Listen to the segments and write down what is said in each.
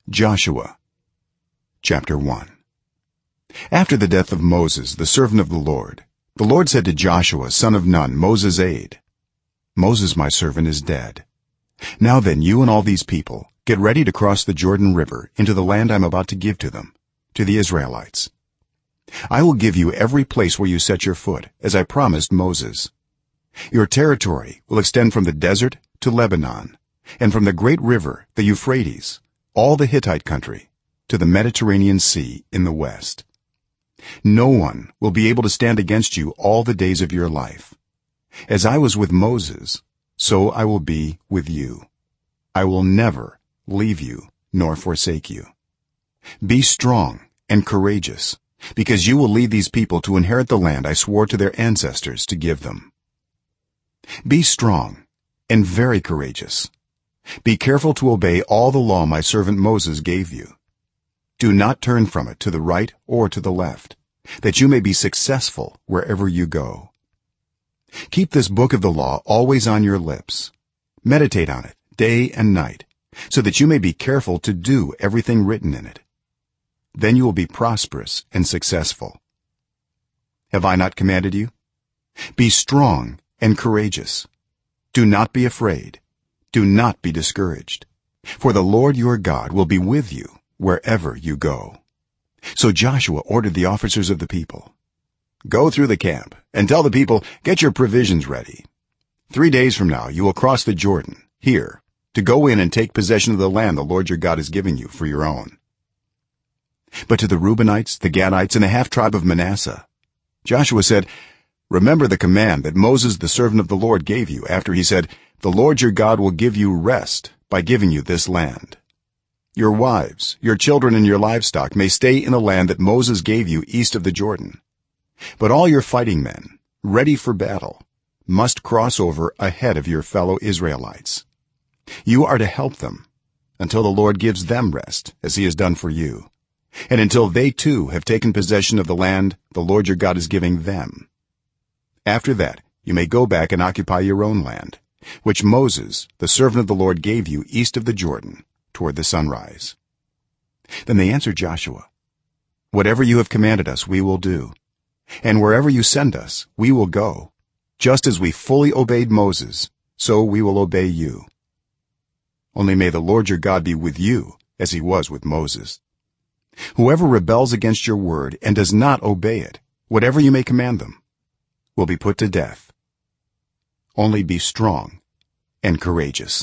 Joshua chapter 1. After the death of Moses the servant of the Lord said to Joshua son of Nun, Moses' aide, Moses my servant is dead. Now then, you and all these people get ready to cross the Jordan river into the land I am about to give to them, to the Israelites. I will give you every place where you set your foot, as I promised Moses. Your territory will extend from the desert to Lebanon, and from the great river, the Euphrates, all the Hittite country, to the Mediterranean Sea in the west. No one will be able to stand against you all the days of your life. As I was with Moses, so I will be with you. I will never leave you nor forsake you. Be strong and courageous, because you will lead these people to inherit the land I swore to their ancestors to give them. Be strong and very courageous. Be careful to obey all the law my servant Moses gave you. Do not turn from it to the right or to the left, that you may be successful wherever you go. Keep this book of the law always on your lips. Meditate on it day and night, so that you may be careful to do everything written in it. Then you will be prosperous and successful. Have I not commanded you? Be strong and courageous. Do not be afraid. Do not be discouraged, for the Lord your God will be with you wherever you go. So Joshua ordered the officers of the people, go through the camp and tell the people, get your provisions ready. 3 days from now you will cross the Jordan here to go in and take possession of the land the Lord your God is giving you for your own. But to the Reubenites, the Gadites, and the half tribe of Manasseh, Joshua said, remember the command that Moses the servant of the Lord gave you after he said, the Lord your God will give you rest by giving you this land. Your wives, your children, and your livestock may stay in the land that Moses gave you east of the Jordan. But all your fighting men, ready for battle, must cross over ahead of your fellow Israelites. You are to help them until the Lord gives them rest, as he has done for you, and until they too have taken possession of the land the Lord your God is giving them. After that you may go back and occupy your own land, which Moses the servant of the Lord gave you east of the Jordan toward the sunrise. Then they answered Joshua, whatever you have commanded us we will do, and wherever you send us we will go. Just as we fully obeyed Moses, so we will obey you. Only may the Lord your God be with you as he was with Moses. Whoever rebels against your word and does not obey it, whatever you may command them, will be put to death. Only be strong and courageous.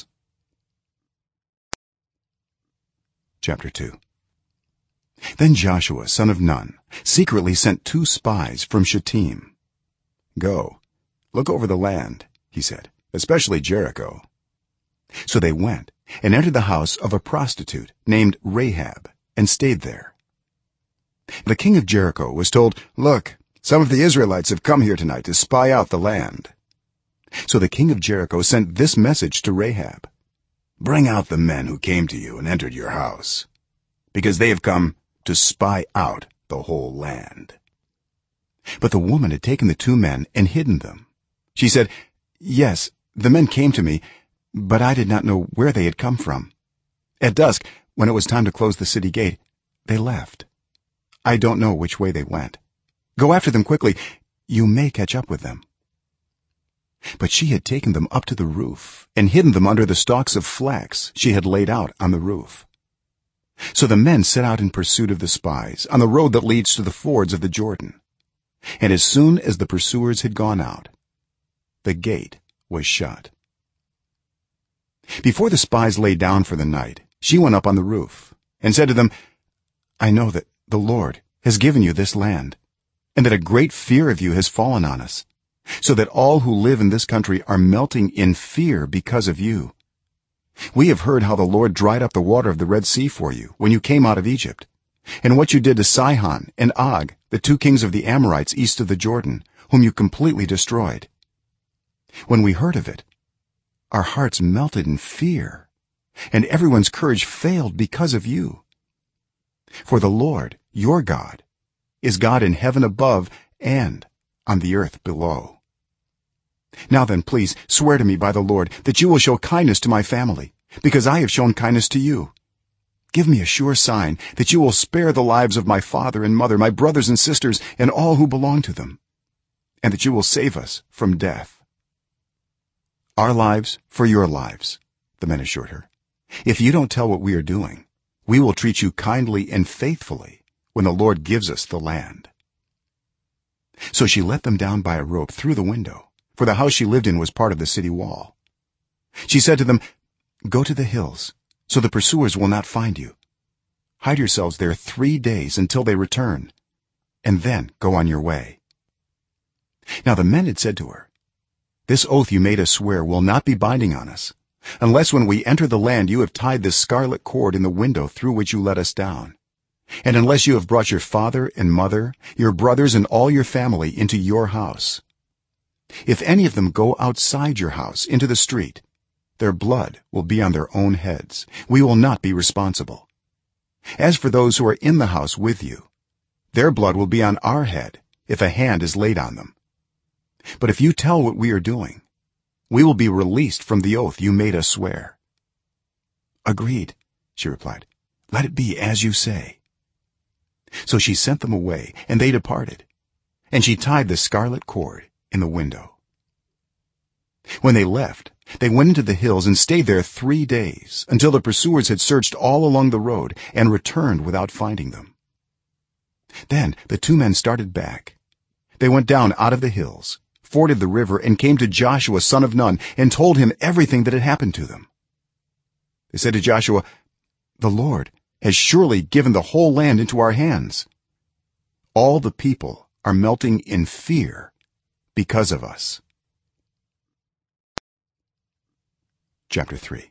Chapter 2. Then Joshua son of Nun secretly sent 2 spies from Shittim. Go, look over the land, he said, especially Jericho. So they went and entered the house of a prostitute named Rahab and stayed there. The king of Jericho was told, look, some of the Israelites have come here tonight to spy out the land. So the king of Jericho sent this message to Rahab, bring out the men who came to you and entered your house, because they have come to spy out the whole land. But the woman had taken the 2 men and hidden them. She said, yes, the men came to me, but I did not know where they had come from. At dusk, when it was time to close the city gate, they left. I don't know which way they went. Go after them quickly. You may catch up with them. But she had taken them up to the roof and hidden them under the stalks of flax she had laid out on the roof. So the men set out in pursuit of the spies on the road that leads to the fords of the Jordan. And as soon as the pursuers had gone out, the gate was shut. Before the spies lay down for the night, she went up on the roof and said to them, I know that the Lord has given you this land, and that a great fear of you has fallen on us, so that all who live in this country are melting in fear because of you. We have heard how the Lord dried up the water of the Red Sea for you when you came out of Egypt, and what you did to Sihon and Og, the 2 kings of the Amorites east of the Jordan, whom you completely destroyed. When we heard of it, our hearts melted in fear, and everyone's courage failed because of you. For the Lord, your God, is God in heaven above and on the earth below. Now then, please swear to me by the Lord that you will show kindness to my family, because I have shown kindness to you. give me a sure sign that you will spare the lives of my father and mother, my brothers and sisters, and all who belong to them, and that you will save us from death." "Our lives for your lives," the men assured her. "If you don't tell what we are doing, we will treat you kindly and faithfully when the Lord gives us the land." So she let them down by a rope through the window, for the house she lived in was part of the city wall. She said to them, "Go to the hills, so the pursuers will not find you. Hide yourselves there 3 days until they return, and then go on your way." Now the men had said to her, "This oath you made us swear will not be binding on us, unless when we enter the land you have tied this scarlet cord in the window through which you let us down, and unless you have brought your father and mother, your brothers and all your family into your house. If any of them go outside your house into the street, their blood will be on their own heads. We will not be responsible. As for those who are in the house with you, their blood will be on our head if a hand is laid on them. But if you tell what we are doing, we will be released from the oath you made us swear." "Agreed," she replied. "Let it be as you say." So she sent them away, and they departed, and she tied the scarlet cord in the window. When they left, they went into the hills and stayed there 3 days, until the pursuers had searched all along the road and returned without finding them. Then the 2 men started back. They went down out of the hills, forded the river, and came to Joshua son of Nun and told him everything that had happened to them. They said to Joshua, "The Lord has surely given the whole land into our hands. All the people are melting in fear because of us." Chapter 3.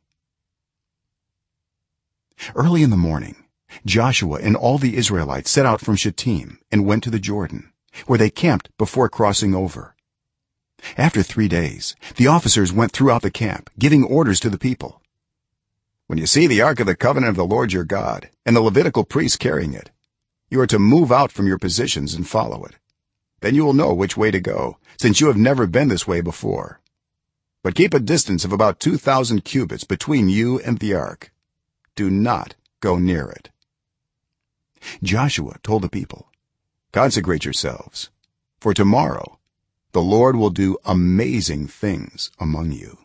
Early in the morning, Joshua and all the Israelites set out from Shittim and went to the Jordan, where they camped before crossing over. After 3 days, the officers went throughout the camp, giving orders to the people. "When you see the ark of the covenant of the Lord your God and the Levitical priests carrying it, you are to move out from your positions and follow it. Then you will know which way to go, since you have never been this way before. But keep a distance of about 2,000 cubits between you and the ark. Do not go near it." Joshua told the people, "Consecrate yourselves, for tomorrow the Lord will do amazing things among you."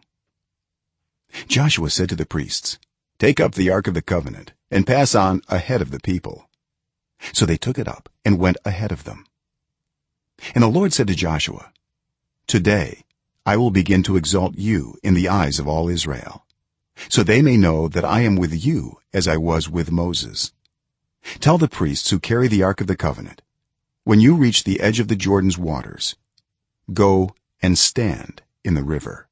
Joshua said to the priests, "Take up the ark of the covenant and pass on ahead of the people." So they took it up and went ahead of them. And the Lord said to Joshua, "Today I will begin to exalt you in the eyes of all Israel, so they may know that I am with you as I was with Moses. Tell the priests who carry the ark of the covenant, when you reach the edge of the Jordan's waters, go and stand in the river."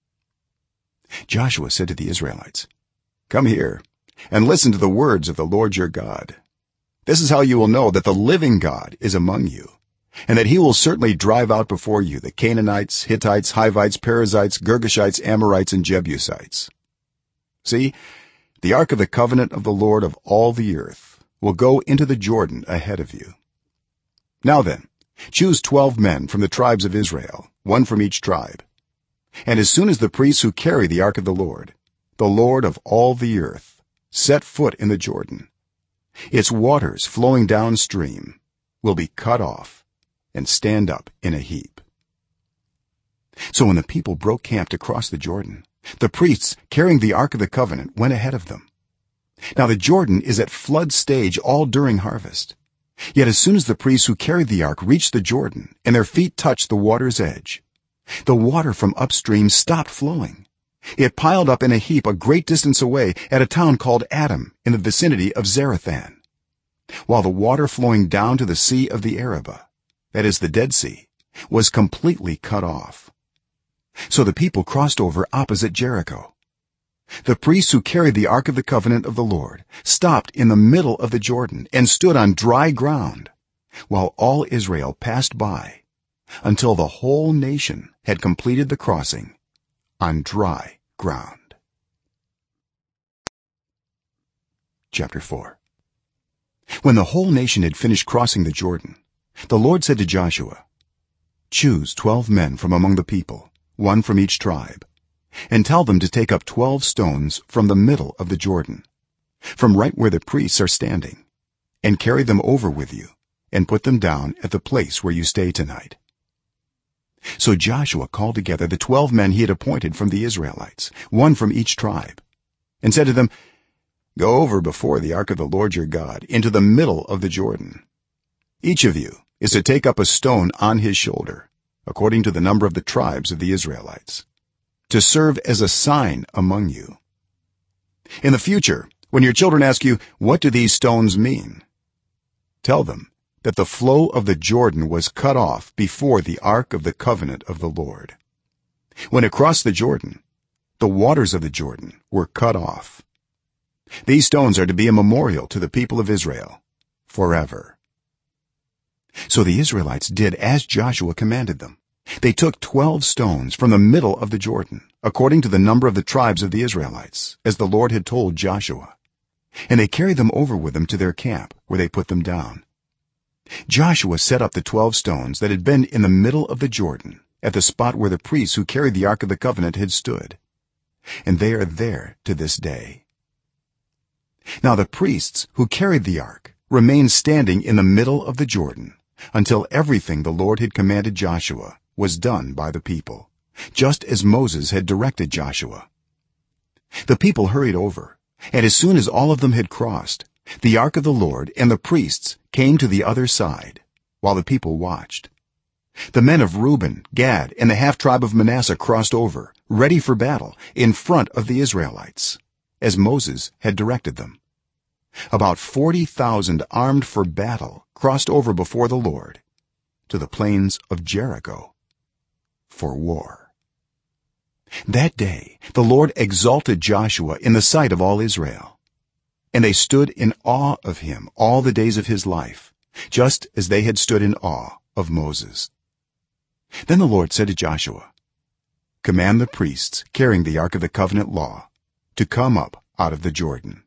Joshua said to the Israelites, "Come here and listen to the words of the Lord your God. This is how you will know that the living God is among you, and that he will certainly drive out before you the Canaanites, Hittites, Hivites, Perizzites, Girgashites, Amorites, and Jebusites. See, the ark of the covenant of the Lord of all the earth will go into the Jordan ahead of you. Now then, choose 12 men from the tribes of Israel, one from each tribe. And as soon as the priests who carry the ark of the Lord of all the earth, set foot in the Jordan, its waters flowing downstream will be cut off and stand up in a heap." So when the people broke camp to cross the Jordan, the priests carrying the ark of the covenant went ahead of them. Now the Jordan is at flood stage all during harvest. Yet as soon as the priests who carried the ark reached the Jordan and their feet touched the water's edge, the water from upstream stopped flowing. It piled up in a heap a great distance away at a town called Adam in the vicinity of Zarethan, while the water flowing down to the Sea of the Arabah, that is the Dead Sea, was completely cut off. So the people crossed over opposite Jericho. The priests who carried the ark of the covenant of the Lord stopped in the middle of the Jordan and stood on dry ground, while all Israel passed by, until the whole nation had completed the crossing on dry ground. Chapter 4. When the whole nation had finished crossing the Jordan, the Lord said to Joshua, "Choose 12 men from among the people, one from each tribe, and tell them to take up 12 stones from the middle of the Jordan. from right where the priests are standing, and carry them over with you and put them down at the place where you stay tonight." So Joshua called together the 12 men he had appointed from the Israelites, one from each tribe, and said to them, "Go over before the ark of the Lord your God into the middle of the Jordan. Each of you is to take up a stone on his shoulder, according to the number of the tribes of the Israelites, to serve as a sign among you. In the future, when your children ask you, 'What do these stones mean?' tell them that the flow of the Jordan was cut off before the ark of the covenant of the Lord. When it crossed the Jordan, the waters of the Jordan were cut off. These stones are to be a memorial to the people of Israel forever." So the Israelites did as Joshua commanded them. They took 12 stones from the middle of the Jordan, according to the number of the tribes of the Israelites, as the Lord had told Joshua, and they carried them over with them to their camp, where they put them down. Joshua set up the 12 stones that had been in the middle of the Jordan at the spot where the priests who carried the ark of the covenant had stood, and they are there to this day. Now the priests who carried the ark remained standing in the middle of the Jordan until everything the Lord had commanded Joshua was done by the people, just as Moses had directed Joshua. The people hurried over, and as soon as all of them had crossed, the ark of the Lord and the priests came to the other side, while the people watched. The men of Reuben, Gad, and the half tribe of Manasseh crossed over, ready for battle, in front of the Israelites, as Moses had directed them. About 40,000 armed for battle crossed over before the Lord to the plains of Jericho for war. That day the Lord exalted Joshua in the sight of all Israel, and they stood in awe of him all the days of his life, just as they had stood in awe of Moses. Then the Lord said to Joshua, "Command the priests carrying the ark of the covenant law to come up out of the Jordan."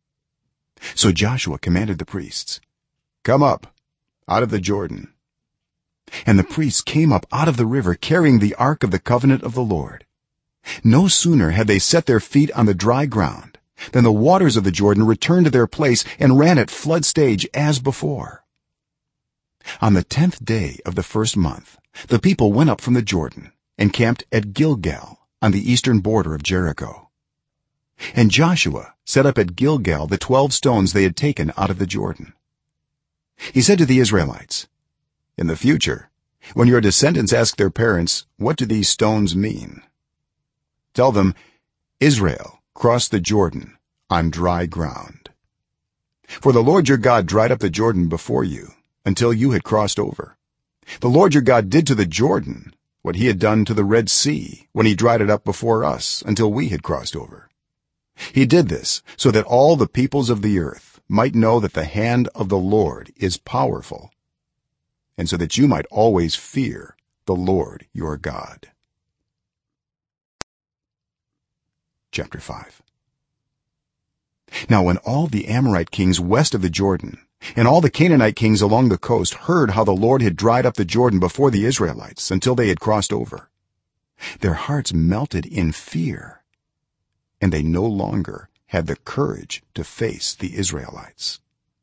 So Joshua commanded the priests, "Come up out of the Jordan." And the priests came up out of the river carrying the ark of the covenant of the Lord. No sooner had they set their feet on the dry ground than the waters of the Jordan returned to their place and ran at flood stage as before. On the 10th day of the first month, the people went up from the Jordan and camped at Gilgal on the eastern border of Jericho. And Joshua set up at Gilgal the 12 stones they had taken out of the Jordan. He said to the Israelites, "In the future, when your descendants ask their parents, 'What do these stones mean?' tell them, 'Israel crossed the Jordan on dry ground. For the Lord your God dried up the Jordan before you until you had crossed over. The Lord your God did to the Jordan what he had done to the Red Sea when he dried it up before us until we had crossed over. He did this so that all the peoples of the earth might know that the hand of the Lord is powerful, and so that you might always fear the Lord your God." Chapter 5. Now when all the Amorite kings west of the Jordan and all the Canaanite kings along the coast heard how the Lord had dried up the Jordan before the Israelites until they had crossed over, their hearts melted in fear, and they no longer had the courage to face the Israelites.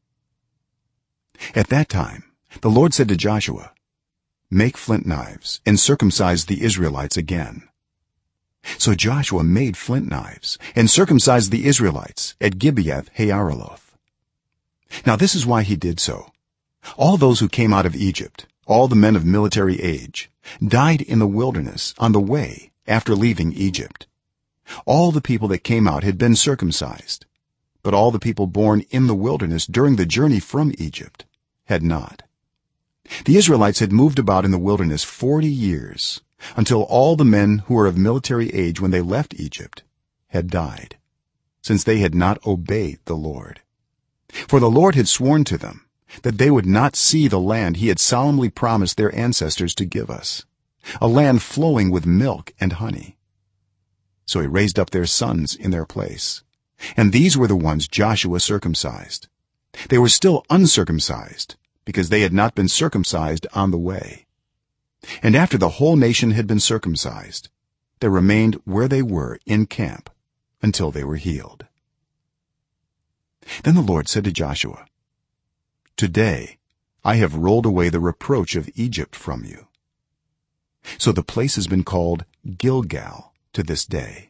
At that time the Lord said to Joshua, "Make flint knives and circumcise the Israelites again." So Joshua made flint knives and circumcised the Israelites at Gibeath Haaraloth. Now this is why he did so. All those who came out of Egypt, all the men of military age, died in the wilderness on the way after leaving Egypt. All the people that came out had been circumcised, but all the people born in the wilderness during the journey from Egypt had not. The Israelites had moved about in the wilderness 40 years until all the men who were of military age when they left Egypt had died, since they had not obeyed the Lord. For the Lord had sworn to them that they would not see the land he had solemnly promised their ancestors to give us, a land flowing with milk and honey. So he raised up their sons in their place, and these were the ones Joshua circumcised. They were still uncircumcised because they had not been circumcised on the way. And after the whole nation had been circumcised, they remained where they were in camp until they were healed. then the lord said to joshua, today I have rolled away the reproach of Egypt from you. So the place has been called Gilgal to this day.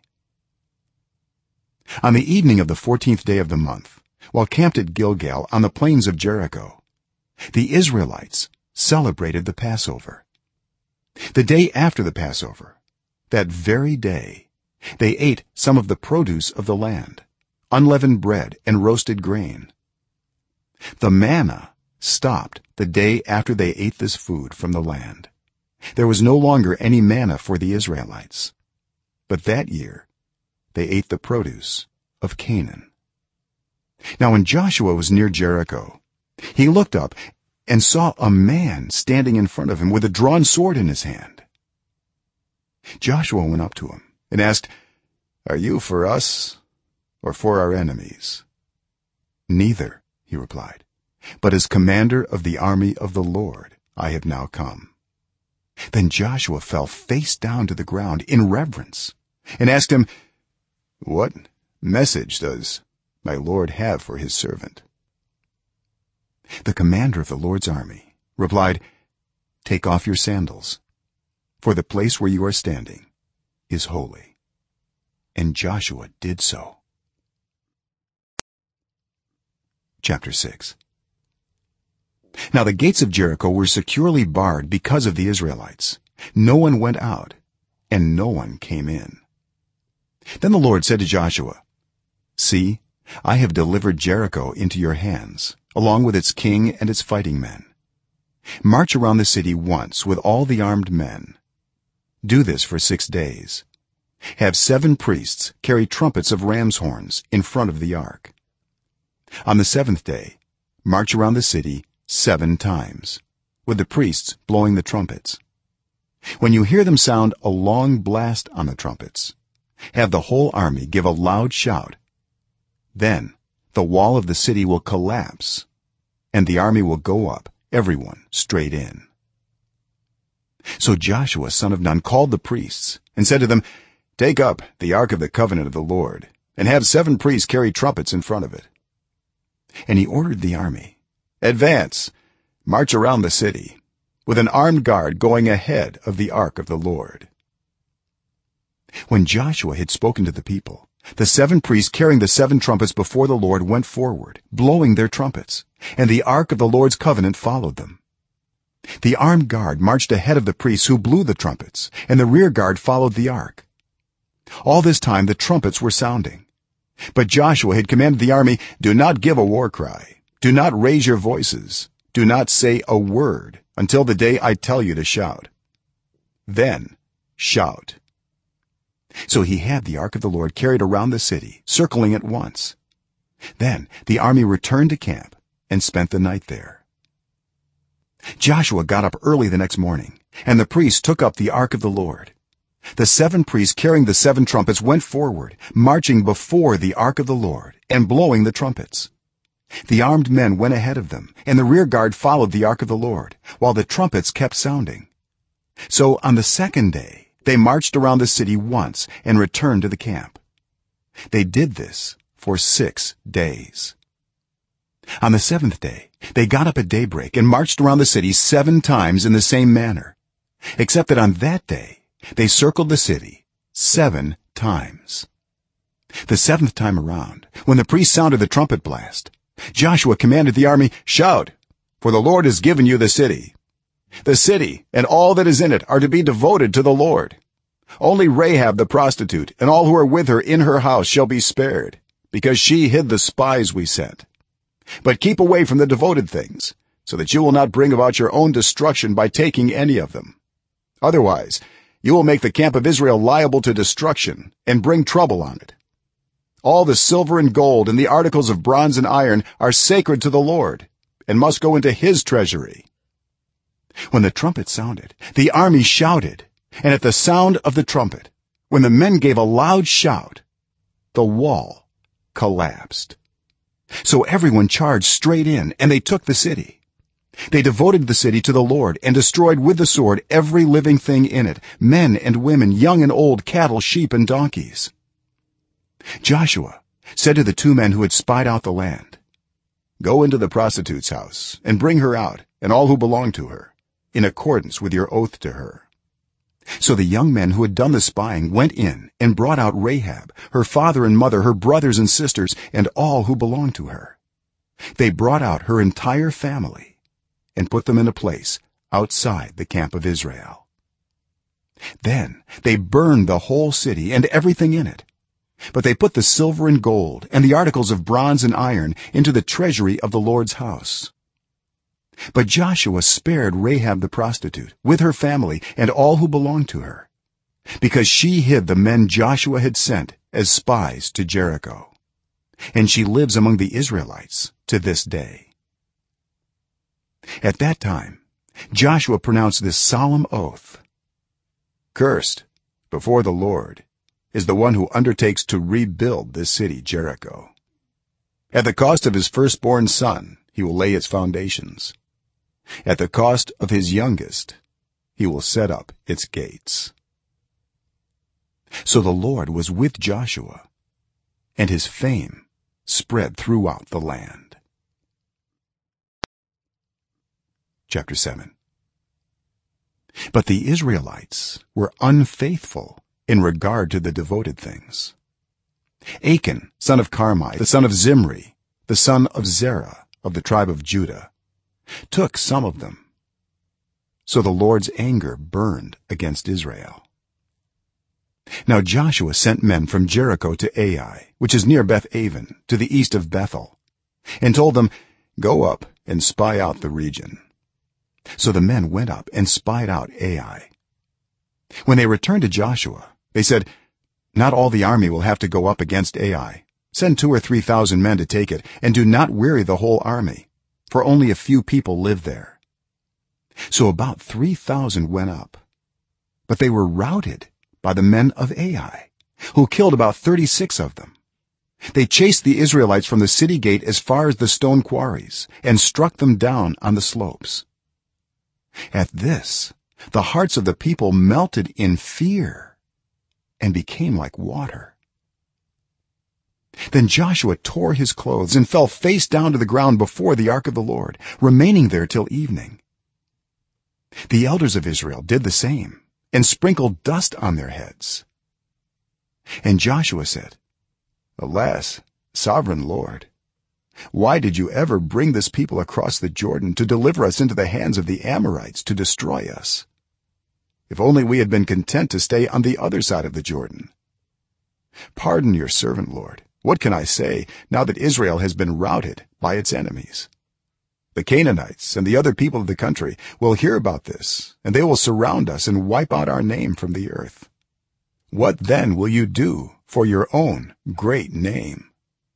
On the evening of the 14th day of the month, while camped at Gilgal on the plains of Jericho, the Israelites celebrated the Passover. The day after the Passover, that very day, they ate some of the produce of the land, unleavened bread and roasted grain. The manna stopped the day after they ate this food from the land. There was no longer any manna for the Israelites, but that year they ate the produce of Canaan. Now when Joshua was near Jericho, he looked up and saw a man standing in front of him with a drawn sword in his hand. Joshua went up to him and asked, "Are you for us or for our enemies?" "Neither," he replied, "but as commander of the army of the Lord I have now come." Then Joshua fell face down to the ground in reverence and asked him, "What message does my Lord have for his servant?" The commander of the Lord's army replied, "Take off your sandals, for the place where you are standing is holy." And Joshua did so. Chapter 6. Now the gates of Jericho were securely barred because of the Israelites. No one went out and no one came in. Then the Lord said to Joshua, "See, I have delivered Jericho into your hands, along with its king and its fighting men. March around the city once with all the armed men. Do this for 6 days. Have 7 priests carry trumpets of ram's horns in front of the ark. On the 7th day march around the city 7 times, with the priests blowing the trumpets. When you hear them sound a long blast on the trumpets, have the whole army give a loud shout. Then the wall of the city will collapse and the army will go up, everyone straight in." So Joshua son of Nun called the priests and said to them, "Take up the ark of the covenant of the Lord and have 7 priests carry trumpets in front of it." And he ordered the army, "Advance, march around the city, with an armed guard going ahead of the ark of the Lord." When Joshua had spoken to the people, the 7 priests carrying the 7 trumpets before the Lord went forward, blowing their trumpets, and the ark of the Lord's covenant followed them. The armed guard marched ahead of the priests who blew the trumpets, and the rear guard followed the ark. All this time the trumpets were sounding, but Joshua had commanded the army, "Do not give a war cry, do not raise your voices, do not say a word until the day I tell you to shout. Then shout." So he had the ark of the Lord carried around the city, circling it once. Then the army returned to camp and spent the night there. Joshua got up early the next morning, and the priests took up the ark of the Lord. The 7 priests carrying the 7 trumpets went forward, marching before the ark of the Lord and blowing the trumpets. The armed men went ahead of them, and the rear guard followed the ark of the Lord, while the trumpets kept sounding. So on the 2nd day they marched around the city once and returned to the camp. They did this for 6 days. On the 7th day they got up at daybreak and marched around the city 7 times in the same manner, except that on that day they circled the city 7 times. The 7th time around, when the priest sounded the trumpet blast, Joshua commanded the army, "Shout, for the Lord has given you the city. The city and all that is in it are to be devoted to the Lord. Only Rahab the prostitute and all who are with her in her house shall be spared, because she hid the spies we sent. But keep away from the devoted things, so that you will not bring about your own destruction by taking any of them. Otherwise you will make the camp of Israel liable to destruction and bring trouble on it. All the silver and gold and the articles of bronze and iron are sacred to the Lord and must go into his treasury." When the trumpet sounded, the army shouted, and at the sound of the trumpet, when the men gave a loud shout, the wall collapsed. So everyone charged straight in, and they took the city. They devoted the city to the Lord and destroyed with the sword every living thing in it, men and women, young and old, cattle, sheep, and donkeys. Joshua said to the 2 men who had spied out the land, go into the prostitute's house and bring her out and all who belong to her in accordance with your oath to her." So the young men who had done the spying went in and brought out Rahab, her father and mother, her brothers and sisters, and all who belonged to her. They brought out her entire family and put them in a place outside the camp of Israel. Then they burned the whole city and everything in it, but they put the silver and gold and the articles of bronze and iron into the treasury of the Lord's house. But Joshua spared Rahab the prostitute with her family and all who belonged to her, because she hid the men Joshua had sent as spies to Jericho, and she lives among the Israelites to this day. At that time Joshua pronounced this solemn oath: "Cursed before the Lord is the one who undertakes to rebuild this city Jericho. At the cost of his firstborn son he will lay its foundations. At the cost of his youngest he will set up its gates." So the Lord was with Joshua, and his fame spread throughout the land. Chapter 7. But the Israelites were unfaithful in regard to the devoted things. Achan, son of Carmi, the son of Zimri, the son of Zerah of the tribe of Judah, took some of them. So the Lord's anger burned against Israel. Now Joshua sent men from Jericho to Ai, which is near Beth-aven, to the east of Bethel, and told them, "Go up and spy out the region." So the men went up and spied out Ai. When they returned to Joshua, they said, "Not all the army will have to go up against Ai. Send 2 or 3,000 men to take it, and do not weary the whole army, for only a few people live there." So about 3,000 went up, but they were routed by the men of Ai, who killed about 36 of them. They chased the Israelites from the city gate as far as the stone quarries and struck them down on the slopes. At this the hearts of the people melted in fear and became like water. Then Joshua tore his clothes and fell face down to the ground before the ark of the Lord, remaining there till evening. The elders of Israel did the same and sprinkled dust on their heads. And Joshua said, "Alas, sovereign Lord, why did you ever bring this people across the Jordan to deliver us into the hands of the Amorites to destroy us? If only we had been content to stay on the other side of the Jordan. Pardon your servant, Lord. What can I say now that Israel has been routed by its enemies? The Canaanites and the other people of the country will hear about this, and they will surround us and wipe out our name from the earth. What then will you do for your own great name?"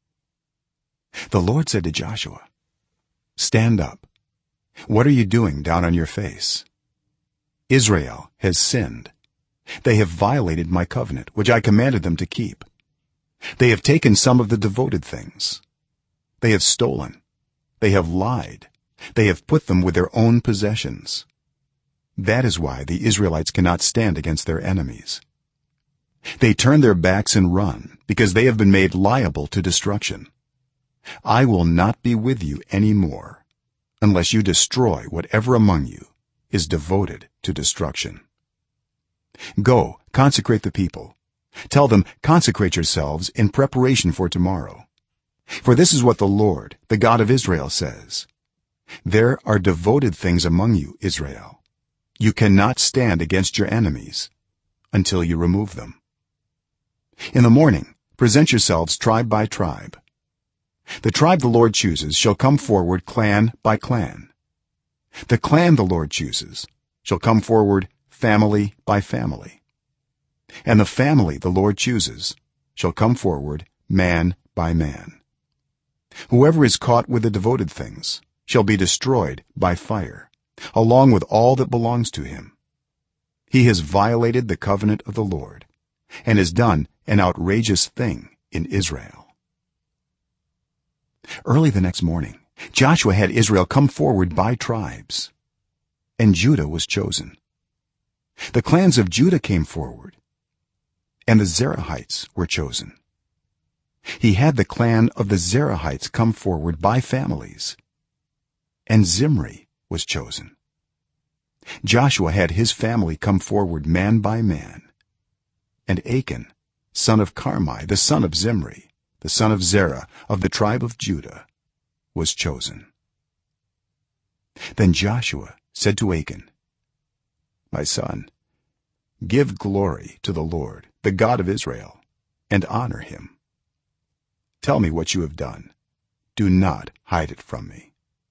The Lord said to Joshua, "Stand up. What are you doing down on your face? Israel has sinned. They have violated my covenant, which I commanded them to keep. They have taken some of the devoted things. They have stolen. They have lied. They have put them with their own possessions. That is why the Israelites cannot stand against their enemies. They turn their backs and run, because they have been made liable to destruction. I will not be with you any more, unless you destroy whatever among you is devoted to destruction. Go, consecrate the people. Tell them, consecrate yourselves in preparation for tomorrow. For this is what the Lord, the God of Israel, says: There are devoted things among you, Israel. You cannot stand against your enemies until you remove them. In the morning present yourselves tribe by tribe. The tribe the Lord chooses shall come forward clan by clan. The clan the Lord chooses shall come forward family by family. And the family the Lord chooses shall come forward man by man. Whoever is caught with the devoted things shall be destroyed by fire, along with all that belongs to him. He has violated the covenant of the Lord and has done an outrageous thing in Israel. Early the next morning Joshua had Israel come forward by tribes, and Judah was chosen. The clans of Judah came forward, and the Zerahites were chosen. he had the clan of the Zerahites come forward by families, and Zimri was chosen. Joshua had his family come forward man by man, and Achan son of Carmi, the son of Zimri, the son of Zerah of the tribe of Judah, was chosen. Then Joshua said to Achan, "My son, give glory to the Lord, the God of Israel, and honor him. Tell me what you have done. Do not hide it from me."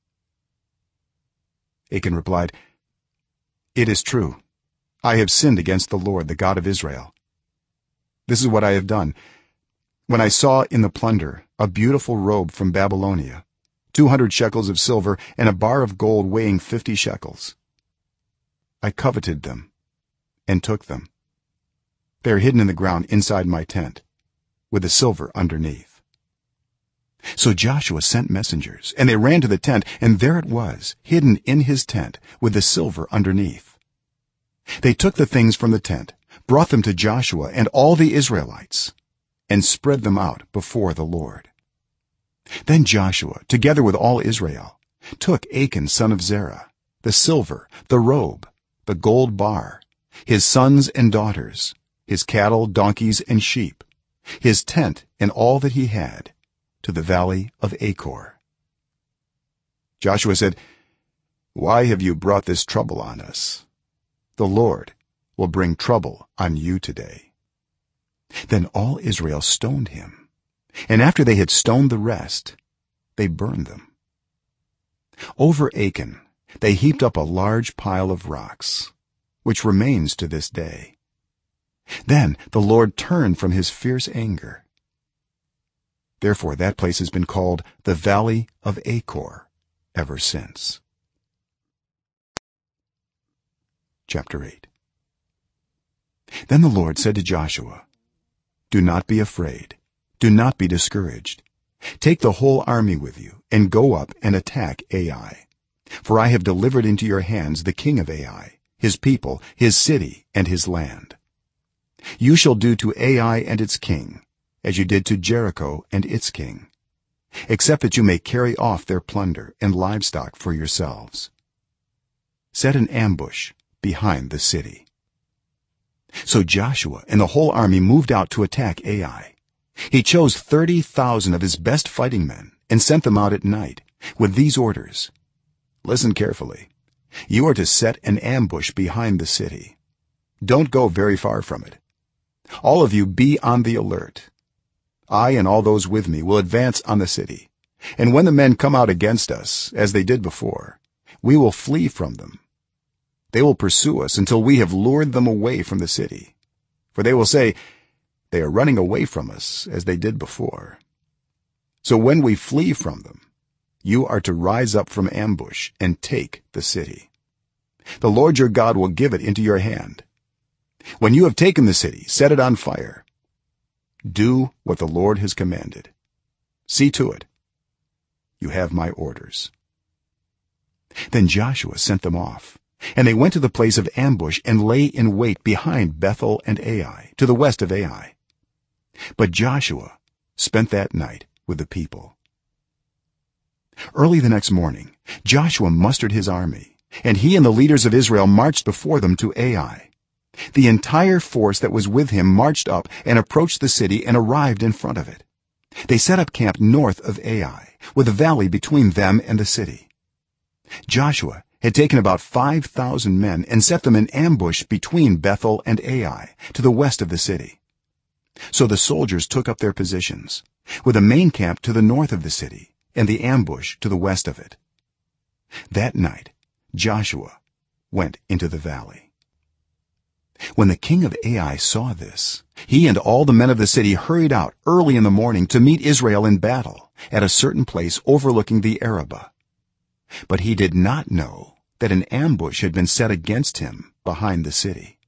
Achan replied, "It is true. I have sinned against the Lord, the God of Israel. This is what I have done. When I saw in the plunder a beautiful robe from Babylonia, 200 shekels of silver and a bar of gold weighing 50 shekels, I coveted them and took them. They are hidden in the ground inside my tent, with the silver underneath." So Joshua sent messengers, and they ran to the tent, and there it was, hidden in his tent, with the silver underneath. They took the things from the tent, brought them to Joshua and all the Israelites, and spread them out before the Lord. Then Joshua, together with all Israel, took Achan son of Zerah, the silver, the robe, the gold bar, his sons and daughters, his cattle, donkeys, and sheep, his tent and all that he had, to the valley of Achor. Joshua said, "Why have you brought this trouble on us? The Lord will bring trouble on you today." Then all Israel stoned him, and after they had stoned the rest, they burned them. Over Achan they heaped up a large pile of rocks, which remains to this day. Then the Lord turned from his fierce anger. Therefore that place has been called the Valley of Achor ever since. Chapter 8. Then the Lord said to Joshua, "Do not be afraid, do not be discouraged. Take the whole army with you and go up and attack Ai, for I have delivered into your hands the king of Ai, his people, his city, and his land. You shall do to Ai and its king as you did to Jericho and its king, except that you may carry off their plunder and livestock for yourselves. Set an ambush behind the city." So Joshua and the whole army moved out to attack Ai. He chose 30,000 of his best fighting men and sent them out at night with these orders: "Listen carefully. You are to set an ambush behind the city. Don't go very far from it. All of you be on the alert. I and all those with me will advance on the city, and when the men come out against us as they did before, we will flee from them. They will pursue us until we have lured them away from the city, for they will say, 'They are running away from us as they did before.' So when we flee from them, you are to rise up from ambush and take the city. The Lord your God will give it into your hand. When you have taken the city, set it on fire. Do what the Lord has commanded. See to it. You have my orders." Then Joshua sent them off, and they went to the place of ambush and lay in wait behind Bethel and Ai, to the west of Ai. But Joshua spent that night with the people. Early the next morning Joshua mustered his army, and he and the leaders of Israel marched before them to Ai. The entire force that was with him marched up and approached the city and arrived in front of it. They set up camp north of Ai, with a valley between them and the city. Joshua had taken about 5,000 men and set them in ambush between Bethel and Ai, to the west of the city. So the soldiers took up their positions, with a main camp to the north of the city and the ambush to the west of it. That night Joshua went into the valley. When the king of Ai saw this, he and all the men of the city hurried out early in the morning to meet Israel in battle at a certain place overlooking the Arabah. But he did not know that an ambush had been set against him behind the city.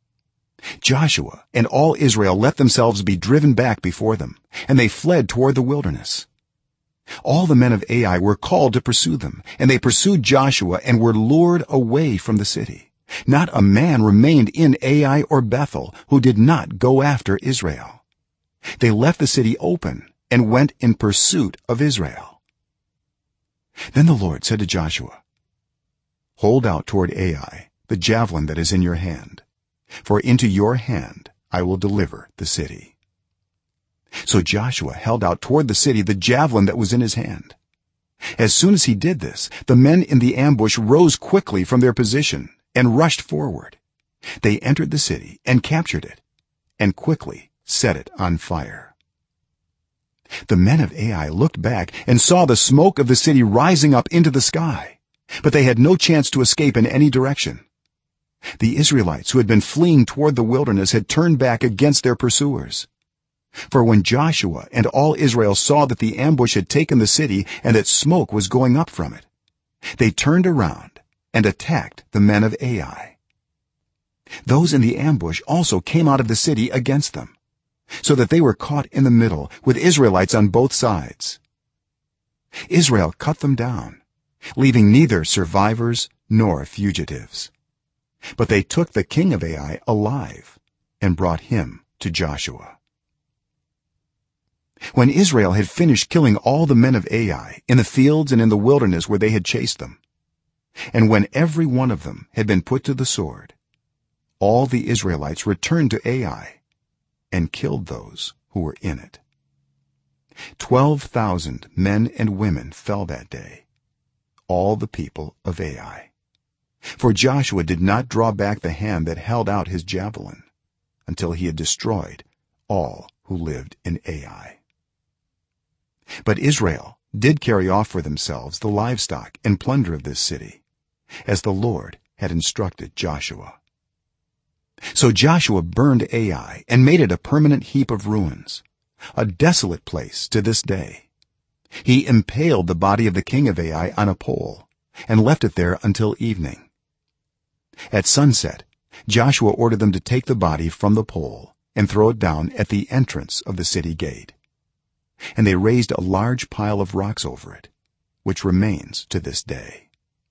Joshua and all Israel let themselves be driven back before them, and they fled toward the wilderness. All the men of Ai were called to pursue them, and they pursued Joshua and were lured away from the city. Not a man remained in Ai or Bethel who did not go after Israel. They left the city open and went in pursuit of Israel. Then the Lord said to Joshua, hold out toward Ai the javelin that is in your hand, for into your hand I will deliver the city. So Joshua held out toward the city the javelin that was in his hand. As soon as he did this, the men in the ambush rose quickly from their position and rushed forward. They entered the city and captured it and quickly set it on fire. The men of Ai looked back and saw the smoke of the city rising up into the sky, but they had no chance to escape in any direction. The Israelites who had been fleeing toward the wilderness had turned back against their pursuers. For when Joshua and all Israel saw that the ambush had taken the city and that smoke was going up from it, they turned around and attacked the men of Ai. Those in the ambush also came out of the city against them, so that they were caught in the middle with Israelites on both sides. Israel cut them down, leaving neither survivors nor fugitives. But they took the king of Ai alive and brought him to Joshua. When Israel had finished killing all the men of Ai in the fields and in the wilderness where they had chased them, and when every one of them had been put to the sword, all the Israelites returned to Ai and killed those who were in it. 12,000 men and women fell that day, all the people of Ai. For Joshua did not draw back the hand that held out his javelin until he had destroyed all who lived in Ai. But Israel did carry off for themselves the livestock and plunder of this city, as the Lord had instructed Joshua. So Joshua burned Ai and made it a permanent heap of ruins, a desolate place to this day. He impaled the body of the king of Ai on a pole and left it there until evening. At sunset, Joshua ordered them to take the body from the pole and throw it down at the entrance of the city gate. And they raised a large pile of rocks over it, which remains to this day.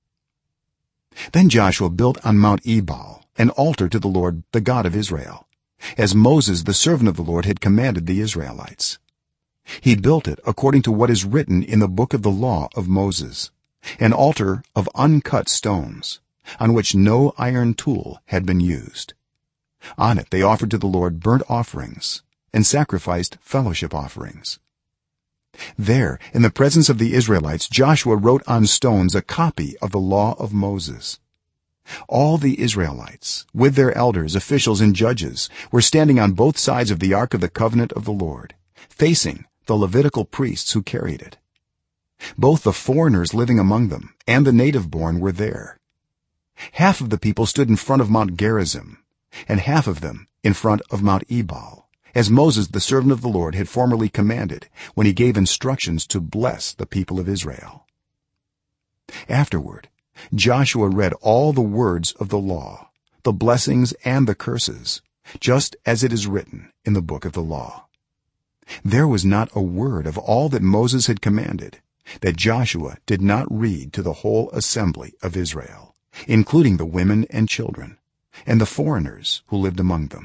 Then Joshua built on Mount Ebal an altar to the Lord, the God of Israel, as Moses the servant of the Lord had commanded the Israelites. He built it according to what is written in the book of the law of Moses, an altar of uncut stones, on which no iron tool had been used. On it they offered to the Lord burnt offerings and sacrificed fellowship offerings. There, in the presence of the Israelites, Joshua wrote on stones a copy of the law of Moses. All the Israelites, with their elders, officials and judges, were standing on both sides of the ark of the covenant of the Lord, facing the Levitical priests who carried it. Both the foreigners living among them and the native-born were there. Half of the people stood in front of Mount Gerizim, and half of them in front of Mount Ebal, as Moses the servant of the Lord had formerly commanded when he gave instructions to bless the people of Israel. Afterward, Joshua read all the words of the law, the blessings and the curses, just as it is written in the book of the law. There was not a word of all that Moses had commanded that Joshua did not read to the whole assembly of Israel, including the women and children and the foreigners who lived among them.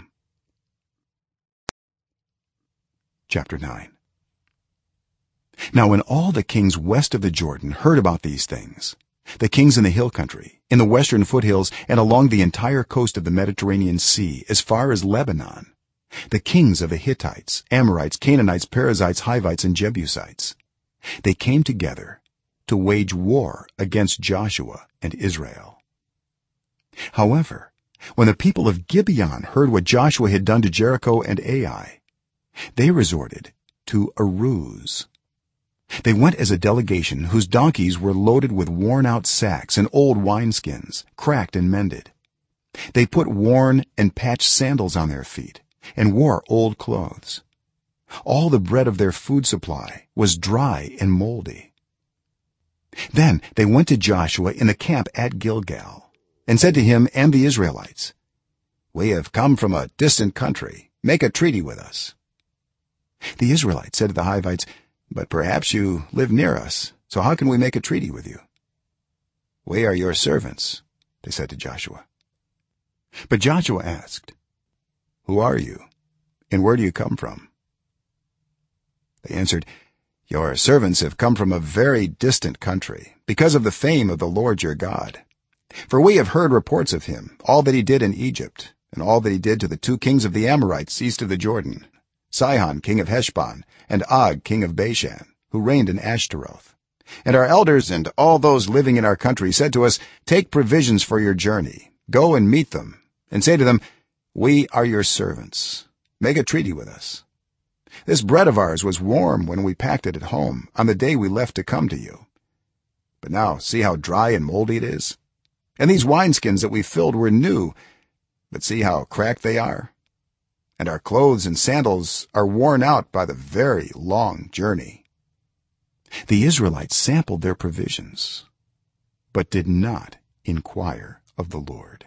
Chapter 9. Now when all the kings west of the Jordan heard about these things, the kings in the hill country, in the western foothills and along the entire coast of the Mediterranean Sea as far as Lebanon, the kings of the Hittites, Amorites, Canaanites, Perizzites, Hivites and Jebusites, they came together to wage war against Joshua and Israel. However, when the people of Gibeon heard what Joshua had done to Jericho and Ai, they resorted to a ruse. They went as a delegation whose donkeys were loaded with worn-out sacks and old wineskins, cracked and mended. They put worn and patched sandals on their feet and wore old clothes. All the bread of their food supply was dry and moldy. Then they went to Joshua in the camp at Gilgal and said to him and the Israelites, "We have come from a distant country. Make a treaty with us." The Israelites said to the Hivites, "But perhaps you live near us, so how can we make a treaty with you?" "We are your servants," they said to Joshua. But Joshua asked, "Who are you, and where do you come from?" They answered, your servants have come from a very distant country because of the fame of the Lord your God. For we have heard reports of him, all that he did in Egypt, and all that he did to the two kings of the Amorites east of the Jordan, Sihon king of Heshbon and Og king of Bashan, who reigned in Ashtaroth. And our elders and all those living in our country said to us, take provisions for your journey, go and meet them, and say to them, we are your servants, make a treaty with us. This bread of ours was warm when we packed it at home on the day we left to come to you, but now see how dry and moldy it is. And these wineskins that we filled were new, but see how cracked they are. And our clothes and sandals are worn out by the very long journey. The Israelites sampled their provisions, but did not inquire of the Lord.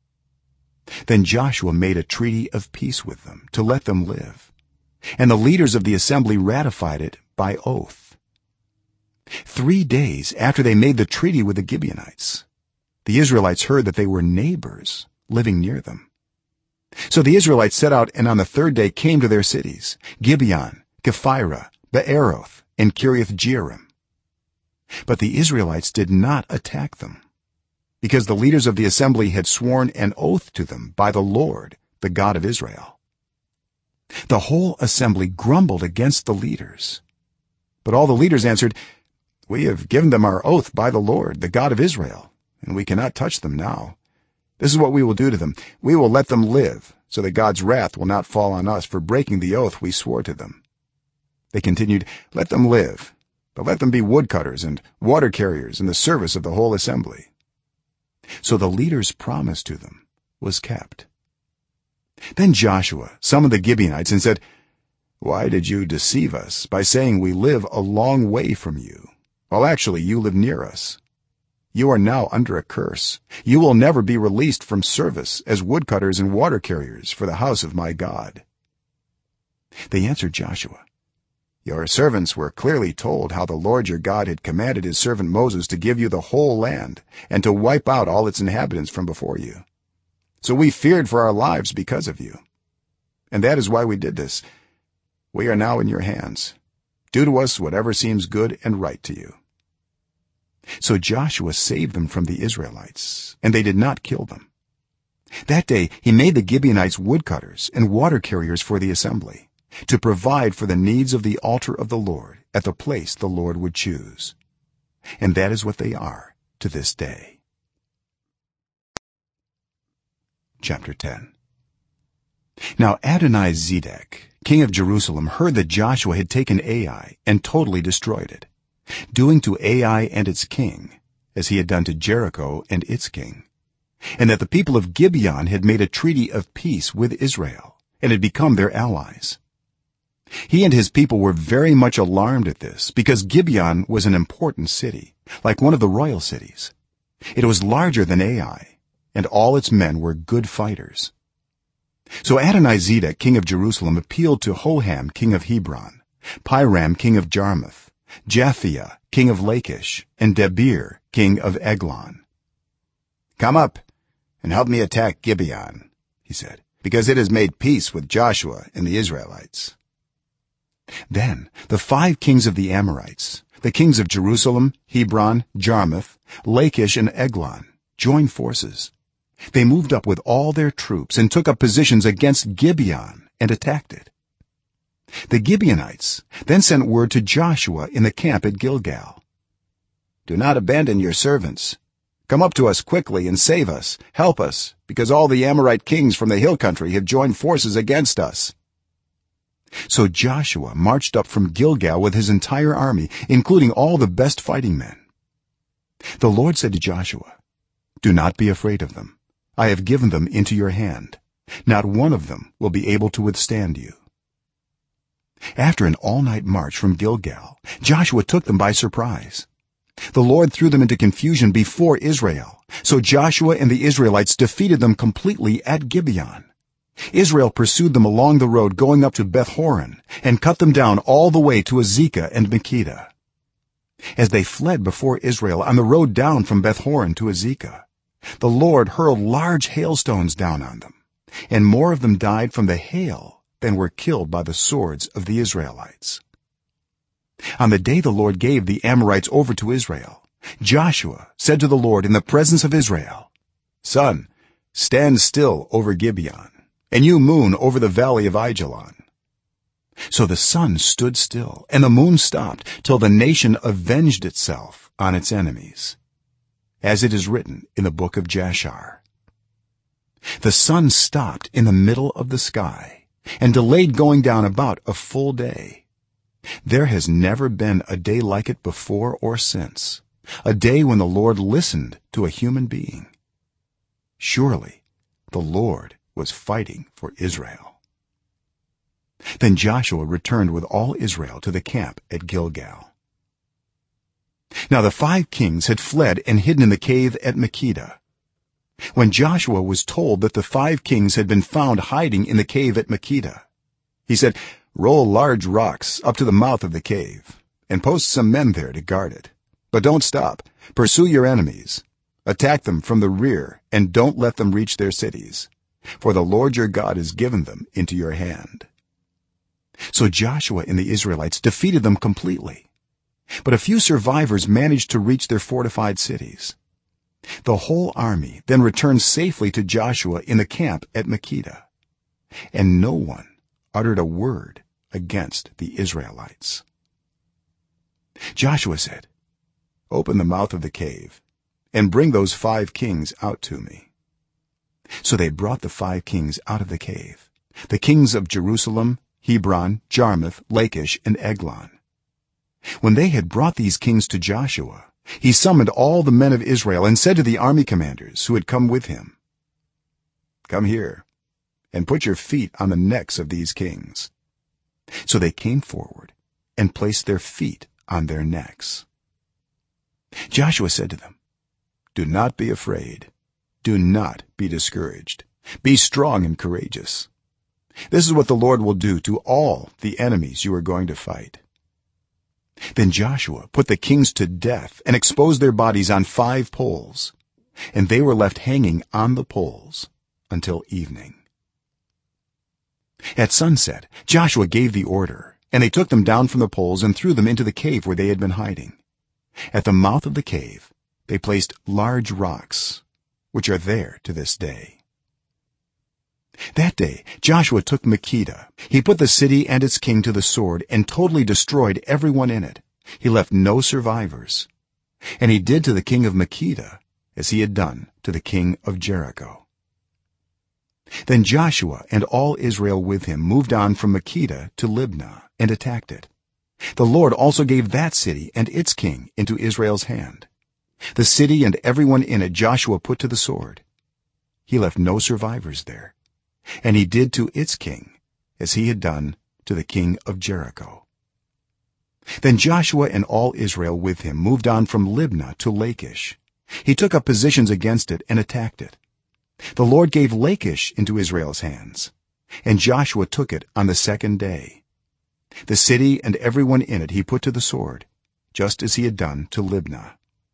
Then Joshua made a treaty of peace with them to let them live, and the leaders of the assembly ratified it by oath. 3 days after they made the treaty with the Gibeonites, the Israelites heard that they were neighbors living near them. So the Israelites set out, and on the 3rd day came to their cities, Gibeon, Kephirah, Beeroth, and Kiriath-jearim. But the Israelites did not attack them, because the leaders of the assembly had sworn an oath to them by the Lord, the God of Israel. The whole assembly grumbled against the leaders, but all the leaders answered, we have given them our oath by the Lord, the God of Israel, and we cannot touch them now. This is what we will do to them. We will let them live, so that God's wrath will not fall on us for breaking the oath we swore to them. They continued, let them live, but let them be woodcutters and water carriers in the service of the whole assembly. So the leaders' promise to them was kept. Then Joshua summoned the Gibeonites and said, why did you deceive us by saying we live a long way from you, while actually you live near us? You are now under a curse. You will never be released from service as woodcutters and water carriers for the house of my God. They answered Joshua, your servants were clearly told how the Lord your God had commanded his servant Moses to give you the whole land and to wipe out all its inhabitants from before you. So we feared for our lives because of you, and that is why we did this. We are now in your hands. Do to us whatever seems good and right to you. So Joshua saved them from the Israelites, and they did not kill them. That day he made the Gibeonites woodcutters and water carriers for the assembly, to provide for the needs of the altar of the Lord at the place the Lord would choose. And that is what they are to this day. Chapter 10. Now Adoni-Zedek, king of Jerusalem, heard that Joshua had taken Ai and totally destroyed it, doing to Ai and its king as he had done to Jericho and its king, and that the people of Gibeon had made a treaty of peace with Israel and had become their allies. He and his people were very much alarmed at this, because Gibeon was an important city, like one of the royal cities. It was larger than Ai, and all its men were good fighters. So Adoni-Zedek, king of Jerusalem, appealed to Hoham, king of Hebron, Piram, king of Jarmuth, Japhia, king of Lachish, and Debir, king of Eglon. come up and help me attack Gibeon, he said, because it has made peace with Joshua and the Israelites. Then the 5 kings of the Amorites, the kings of Jerusalem, Hebron, Jarmuth, Lachish, and Eglon, joined forces. They moved up with all their troops and took up positions against Gibeon and attacked it. The Gibeonites then sent word to Joshua in the camp at Gilgal, "Do not abandon your servants. Come up to us quickly and save us, help us, because all the Amorite kings from the hill country have joined forces against us." So Joshua marched up from Gilgal with his entire army, including all the best fighting men. The Lord said to Joshua, "Do not be afraid of them. I have given them into your hand. Not one of them will be able to withstand you." After an all-night march from Gilgal, Joshua took them by surprise. The Lord threw them into confusion before Israel, so Joshua and the Israelites defeated them completely at Gibeon. Israel pursued them along the road going up to Beth-horon and cut them down all the way to Azekah and Makkedah. As they fled before Israel on the road down from Beth-horon to Azekah, the Lord hurled large hailstones down on them, and more of them died from the hail than were killed by the swords of the Israelites. on the day the Lord gave the Amorites over to Israel, Joshua said to the Lord in the presence of Israel, "Sun, stand still over Gibeon, and you moon over the valley of Ajalon." So the sun stood still and the moon stopped till the nation avenged itself on its enemies, as it is written in the book of Jashar. The sun stopped in the middle of the sky and delayed going down about a full day. There has never been a day like it before or since, a day when the Lord listened to a human being. Surely the Lord was fighting for Israel. Then Joshua returned with all Israel to the camp at Gilgal. Now the 5 kings had fled and hidden in the cave at Makkedah. When Joshua was told that the 5 kings had been found hiding in the cave at Makkedah, he said, "Roll large rocks up to the mouth of the cave and post some men there to guard it, but don't stop. Pursue your enemies, attack them from the rear, and don't let them reach their cities, for the Lord your God has given them into your hand." So Joshua and the Israelites defeated them completely, but a few survivors managed to reach their fortified cities. The whole army then returned safely to Joshua in the camp at Makkedah, and no one uttered a word against the Israelites. Joshua said, "Open the mouth of the cave and bring those 5 kings out to me." So they brought the 5 kings out of the cave, the kings of Jerusalem, Hebron, Jarmuth, Lachish, and Eglon. When they had brought these kings to Joshua, he summoned all the men of Israel and said to the army commanders who had come with him, "Come here and put your feet on the necks of these kings." So they came forward and placed their feet on their necks. Joshua said to them, "Do not be afraid, do not be discouraged, be strong and courageous. This is what the Lord will do to all the enemies you are going to fight." Then Joshua put the kings to death and exposed their bodies on 5 poles, and they were left hanging on the poles until evening. At sunset Joshua gave the order, and they took them down from the poles and threw them into the cave where they had been hiding. At the mouth of the cave they placed large rocks, which are there to this day. That day Joshua took Makkedah. He put the city and its king to the sword and totally destroyed everyone in it. He left no survivors, and he did to the king of Makkedah as he had done to the king of Jericho. Then Joshua and all Israel with him moved on from Makkedah to Libnah and attacked it. The Lord also gave that city and its king into Israel's hand. The city and everyone in it Joshua put to the sword. He left no survivors there, and he did to its king as he had done to the king of Jericho. Then Joshua and all Israel with him moved on from Libnah to Lachish. He took up positions against it and attacked it. The Lord gave Lachish into Israel's hands, and Joshua took it on the 2nd day. The city and everyone in it he put to the sword, just as he had done to Libnah.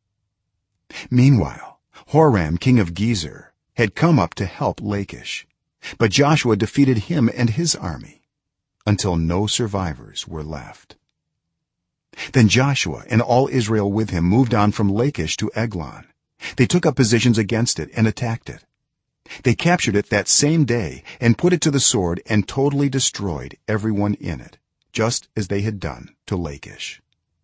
Meanwhile Horam king of Gezer had come up to help Lachish, but Joshua defeated him and his army until no survivors were left. Then Joshua and all Israel with him moved on from Lachish to Eglon. They took up positions against it and attacked it. They captured it that same day and put it to the sword and totally destroyed everyone in it, just as they had done to Lachish.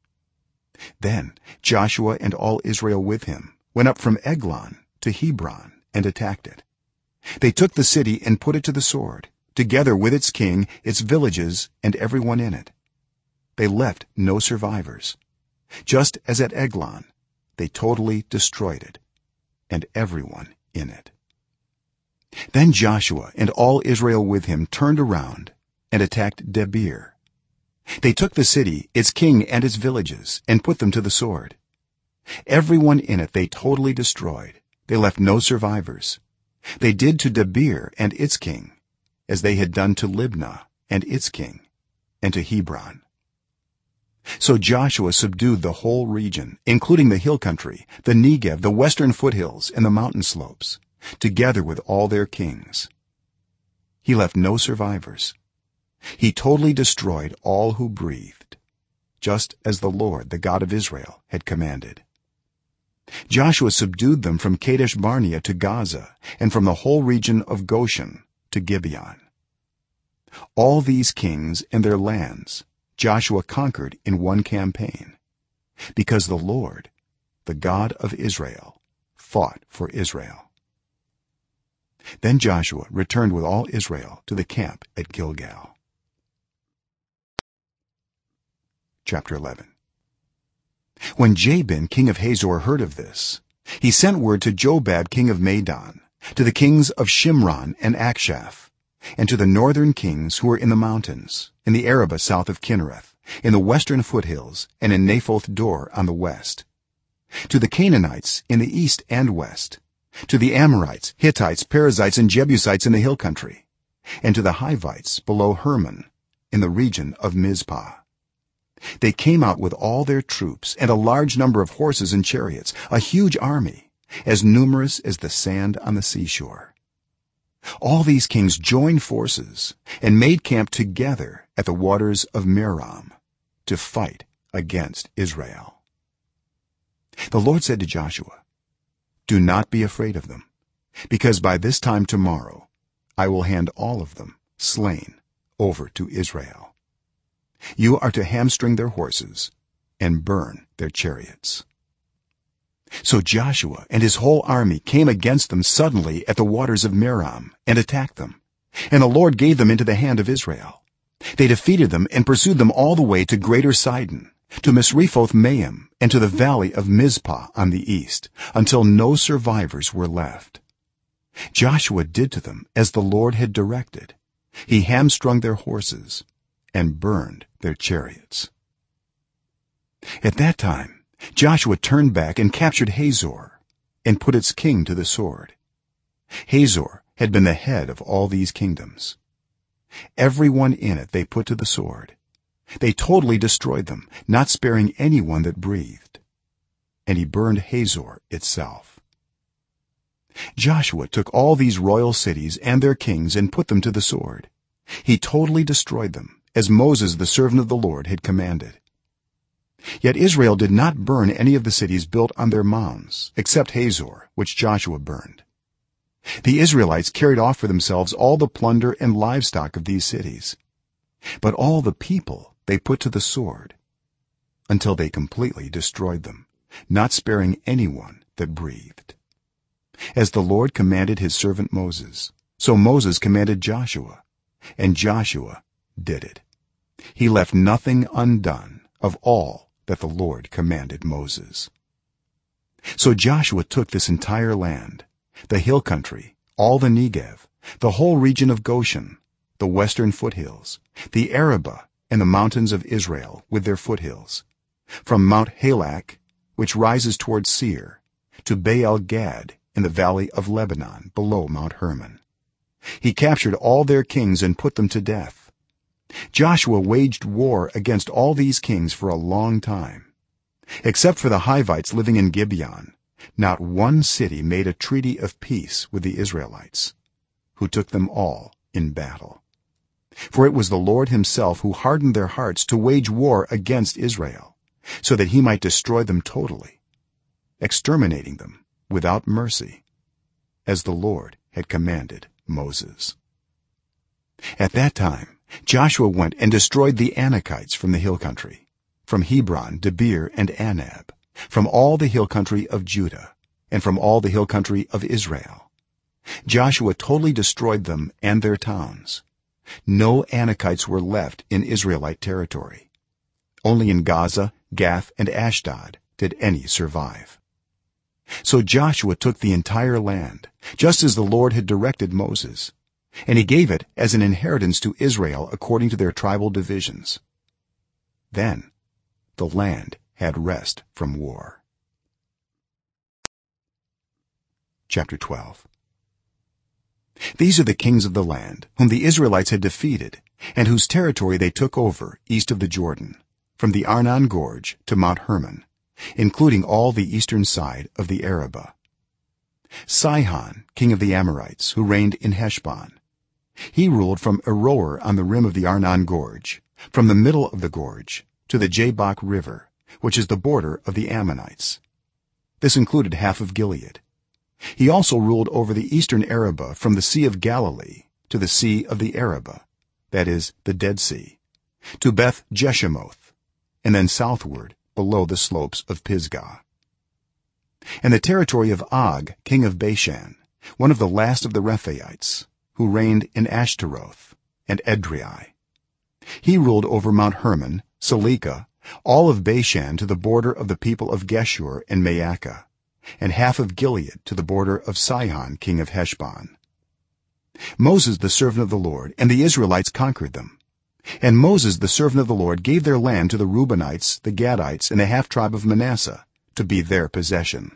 Then Joshua and all Israel with him went up from Eglon to Hebron and attacked it. They took the city and put it to the sword, together with its king, its villages, and everyone in it. They left no survivors. Just as at Eglon, they totally destroyed it and everyone in it. Then Joshua and all Israel with him turned around and attacked Debir. They took the city, its king, and its villages and put them to the sword. Everyone in it they totally destroyed. They left no survivors. They did to Debir and its king as they had done to Libnah and its king, and to Hebron. So Joshua subdued the whole region, including the hill country, the Negev, the western foothills, and the mountain slopes, together with all their kings. He left no survivors. He totally destroyed all who breathed, just as the Lord, the God of Israel, had commanded. Joshua subdued them from Kadesh Barnea to Gaza and from the whole region of Goshen to Gibeon. All these kings and their lands Joshua conquered in one campaign, because the Lord, the God of Israel, fought for Israel. Then Joshua returned with all Israel to the camp at Gilgal. Chapter 11. When Jabin king of Hazor heard of this, he sent word to Jobab king of Madon, to the kings of Shimron and Akshaph, and to the northern kings who were in the mountains, in the Arabah south of Kinnereth, in the western foothills, and in Naphoth Dor on the west, to the Canaanites in the east and west, to the Amorites, Hittites, Perizzites, and Jebusites in the hill country, and to the Hivites below Hermon in the region of Mizpah. They came out with all their troops and a large number of horses and chariots, a huge army, as numerous as the sand on the seashore. All these kings joined forces and made camp together at the waters of Merom to fight against Israel. The Lord said to Joshua, "Do not be afraid of them, because by this time tomorrow I will hand all of them slain over to Israel. You are to hamstring their horses and burn their chariots." So Joshua and his whole army came against them suddenly at the waters of Merom and attacked them, and the Lord gave them into the hand of Israel. They defeated them and pursued them all the way to Greater Sidon, to Misrephoth Maim, and to the valley of Mizpah on the east, until no survivors were left. Joshua did to them as the Lord had directed. He hamstrung their horses and burned their chariots. At that time Joshua turned back and captured Hazor and put its king to the sword. Hazor had been the head of all these kingdoms. Everyone in it they put to the sword. They totally destroyed them, not sparing anyone that breathed, and he burned Hazor itself. Joshua took all these royal cities and their kings and put them to the sword. He totally destroyed them, as Moses the servant of the Lord had commanded. Yet Israel did not burn any of the cities built on their mounds, except Hazor, which Joshua burned. The Israelites carried off for themselves all the plunder and livestock of these cities, but all the people they put to the sword, until they completely destroyed them, not sparing anyone that breathed. As the Lord commanded his servant Moses, so Moses commanded Joshua, and Joshua did it. He left nothing undone of all that the Lord commanded Moses. So Joshua took this entire land, the hill country, all the Negev, the whole region of Goshen, the western foothills, the Arabah, and the mountains of Israel with their foothills, from Mount Halak, which rises toward Seir, to Baal Gad in the valley of Lebanon below Mount Hermon. He captured all their kings and put them to death. Joshua waged war against all these kings for a long time. Except for the Hivites living in Gibeon, not one city made a treaty of peace with the Israelites, who took them all in battle. For it was the Lord himself who hardened their hearts to wage war against Israel, so that he might destroy them totally, exterminating them without mercy, as the Lord had commanded Moses. At that time Joshua went and destroyed the Anakites from the hill country, from Hebron, Debir, and Anab, from all the hill country of Judah, and from all the hill country of Israel. Joshua totally destroyed them and their towns. No Anakites were left in Israelite territory. Only in Gaza, Gath, and Ashdod did any survive. So Joshua took the entire land, just as the Lord had directed Moses, and he gave it as an inheritance to Israel according to their tribal divisions. Then the land had rest from war. Chapter 12. These are the kings of the land whom the Israelites had defeated and whose territory they took over east of the Jordan, from the Arnon gorge to Mount Hermon, including all the eastern side of the Arabah. Sihon, king of the Amorites, who reigned in Heshbon. He ruled from Aroer on the rim of the Arnon gorge, from the middle of the gorge to the Jabbok river, which is the border of the Ammonites. This included half of Gilead. He also ruled over the eastern Arabah from the Sea of Galilee to the Sea of the Arabah, that is, the Dead Sea, to Beth Jeshimoth, and then southward below the slopes of Pisgah. And the territory of Og king of Bashan, one of the last of the Rephaites, who reigned in Ashtaroth and Edrei. He ruled over Mount Hermon, Salekah, all of Bashan to the border of the people of Geshur and Maacah, and half of Gilead to the border of Sihon king of Heshbon. Moses the servant of the Lord and the Israelites conquered them, and Moses the servant of the Lord gave their land to the Reubenites, the Gadites, and the half tribe of Manasseh to be their possession.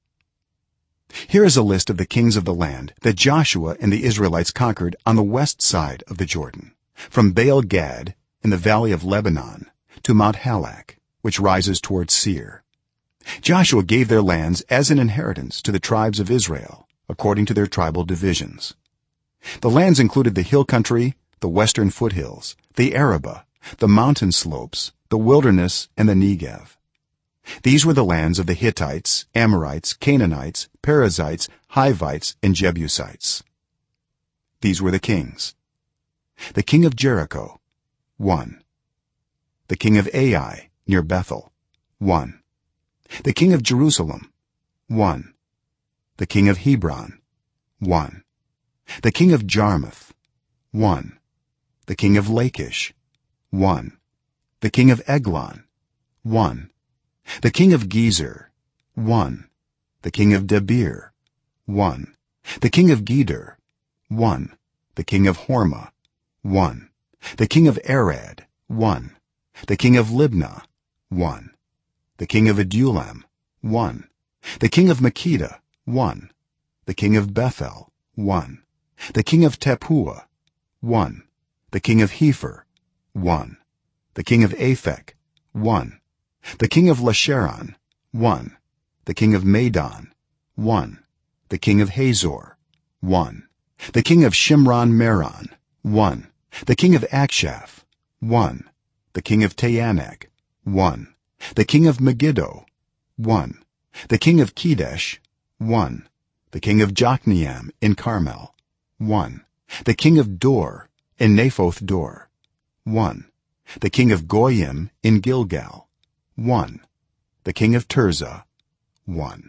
Here is a list of the kings of the land that Joshua and the Israelites conquered on the west side of the Jordan, from Baal Gad in the valley of Lebanon to Mount Halak, which rises towards Seir. Joshua gave their lands as an inheritance to the tribes of Israel according to their tribal divisions. The lands included the hill country, the western foothills, the Arabah, the mountain slopes, the wilderness, and the Negev. These were the lands of the Hittites, Amorites, Canaanites, Perizzites, Hivites, and Jebusites. These were the kings: the king of Jericho, 1; the king of Ai near Bethel, 1; the king of Jerusalem, 1; the king of Hebron, 1; the king of Jarmuth, 1; the king of Lachish, 1; the king of Eglon, 1; the king of Gezer, 1; the king of Debir, 1; the king of Geder, 1; the king of Hormah, 1; the king of Arad, 1; the king of Libnah, 1; the king of Adullam, 1; the king of Makkedah, 1; the king of Bethel, 1; the king of Tappuah, 1; the king of Hepher, 1; the king of Aphek, 1; the king of Lasharon, 1; the king of Madon, 1; the king of Hazor, 1; the king of Shimron-Meron, 1; the king of Akshaph, 1; the king of Taanach, 1; the king of Megiddo, 1; the king of Kedesh, 1; the king of Jokneam in Carmel, 1; the king of Dor in Naphoth Dor, 1; the king of Goyim in Gilgal, 1; the king of Tirzah, 1.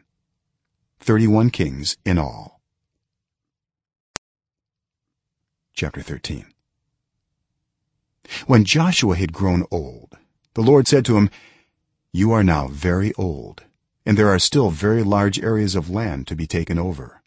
31 kings in all. Chapter 13. When Joshua had grown old, the Lord said to him, "You are now very old, and there are still very large areas of land to be taken over.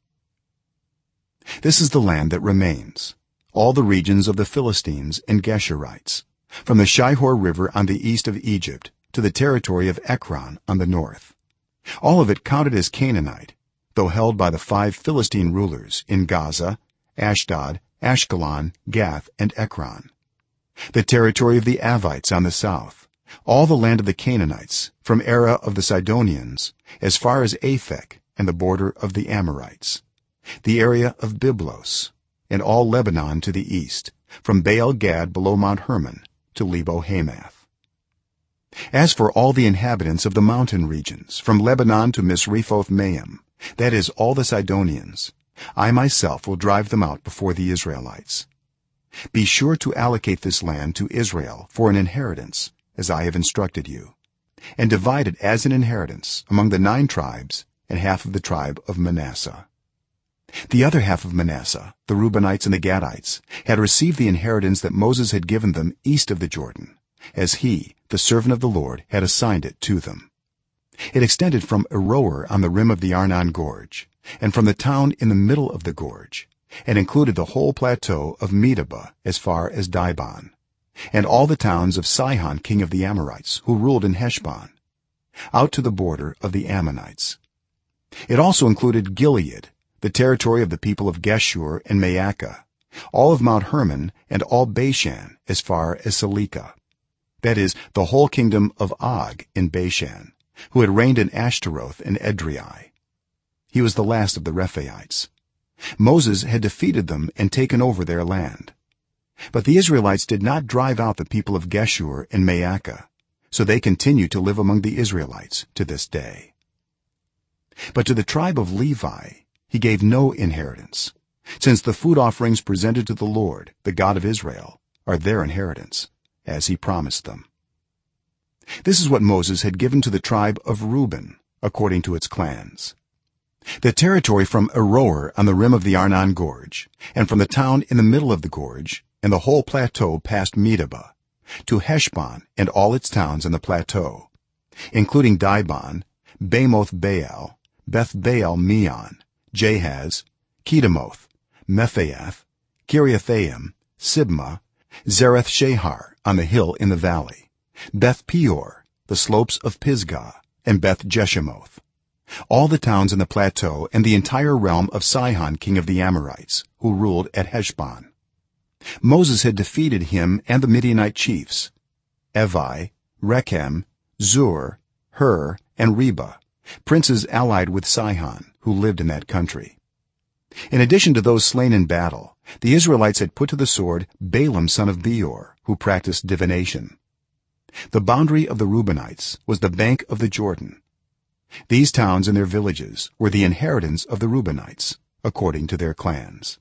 This is the land that remains, all the regions of the Philistines and Geshurites, from the Shihor river on the east of Egypt to the territory of Ekron on the north, all of it counted as Canaanite, though held by the 5 Philistine rulers in Gaza, Ashdod, Ashkelon, Gath, and Ekron, the territory of the Avites on the south, all the land of the Canaanites from Era of the Sidonians as far as Aphek and the border of the Amorites, the area of Byblos, and all Lebanon to the east, from Baal Gad below Mount Hermon to Lebo Hamath. As for all the inhabitants of the mountain regions from Lebanon to Misrephoth Maim, that is, all the Sidonians, I myself will drive them out before the Israelites. Be sure to allocate this land to Israel for an inheritance, as I have instructed you, and divide it as an inheritance among the 9 tribes and half of the tribe of Manasseh. The other half of Manasseh, the Reubenites and the Gadites, had received the inheritance that Moses had given them east of the Jordan, as he, the servant of the Lord, had assigned it to them. It extended from Aroer on the rim of the Arnon gorge, and from the town in the middle of the gorge, and included the whole plateau of Medeba as far as Dibon, and all the towns of Sihon king of the Amorites, who ruled in Heshbon, out to the border of the Ammonites. It also included Gilead, the territory of the people of Geshur and Maacah, all of Mount Hermon, and all Bashan as far as Salekah, that is, the whole kingdom of Og in Bashan, who had reigned in Ashtaroth and Edrei. He was the last of the Rephaites. Moses had defeated them and taken over their land. But the Israelites did not drive out the people of Geshur and Maacah, so they continue to live among the Israelites to this day. But to the tribe of Levi he gave no inheritance, since the food offerings presented to the Lord, the God of Israel, are their inheritance, as he promised them. This is what Moses had given to the tribe of Reuben according to its clans: the territory from Aroer on the rim of the Arnon gorge, and from the town in the middle of the gorge and the whole plateau past Medeba, to Heshbon and all its towns in the plateau, including Dibon, Bamoth Baal, Beth Baal Meon, Jahaz, Kedemoth, Mephaath, Kiriathaim, Sibmah, Zareth Shahar on the hill in the valley, Beth Peor, the slopes of Pisgah, and Beth Jeshimoth, all the towns in the plateau and the entire realm of Sihon king of the Amorites, who ruled at Heshbon. Moses had defeated him and the Midianite chiefs Evi, Rechem, Zur, Hur, and Reba, princes allied with Sihon, who lived in that country. In addition to those slain in battle, the Israelites had put to the sword Balaam son of Beor, who practiced divination. The boundary of the Reubenites was the bank of the Jordan. These towns and their villages were the inheritance of the Reubenites according to their clans.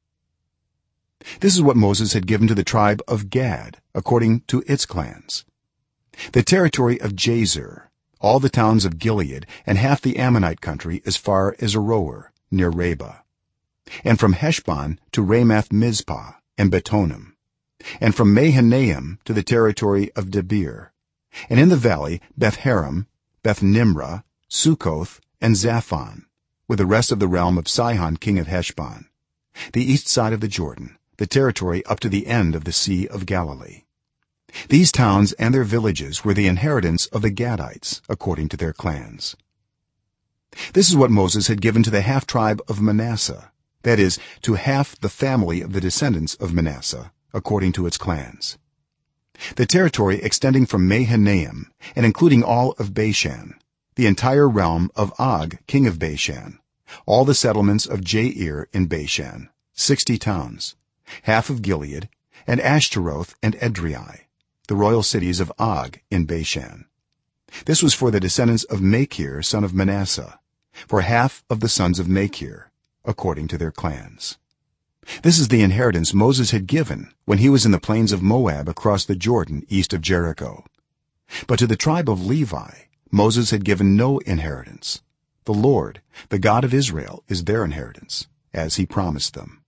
This is what Moses had given to the tribe of Gad according to its clans: the territory of Jazer, all the towns of Gilead, and half the Ammonite country as far as Aroer near Reba, and from Heshbon to Ramath Mizpah and Betonim, and from Mahanaim to the territory of Debir, and in the valley Beth-haram, Beth-nimrah, Succoth, and Zaphon, with the rest of the realm of Sihon king of Heshbon, the east side of the Jordan, the territory up to the end of the Sea of Galilee. These towns and their villages were the inheritance of the Gadites according to their clans. This is what Moses had given to the half tribe of Manasseh, that is, to half the family of the descendants of Manasseh according to its clans: the territory extending from Mahanaim and including all of Bashan, the entire realm of Og king of Bashan, all the settlements of Jair in Bashan, 60 towns, half of Gilead, and Ashtaroth and Edrei, the royal cities of Og in Bashan. This was for the descendants of Machir son of Manasseh, for half of the sons of Machir according to their clans. This is the inheritance Moses had given when he was in the plains of Moab across the Jordan east of Jericho. But to the tribe of Levi Moses had given no inheritance. The Lord, the God of Israel, is their inheritance, as he promised them.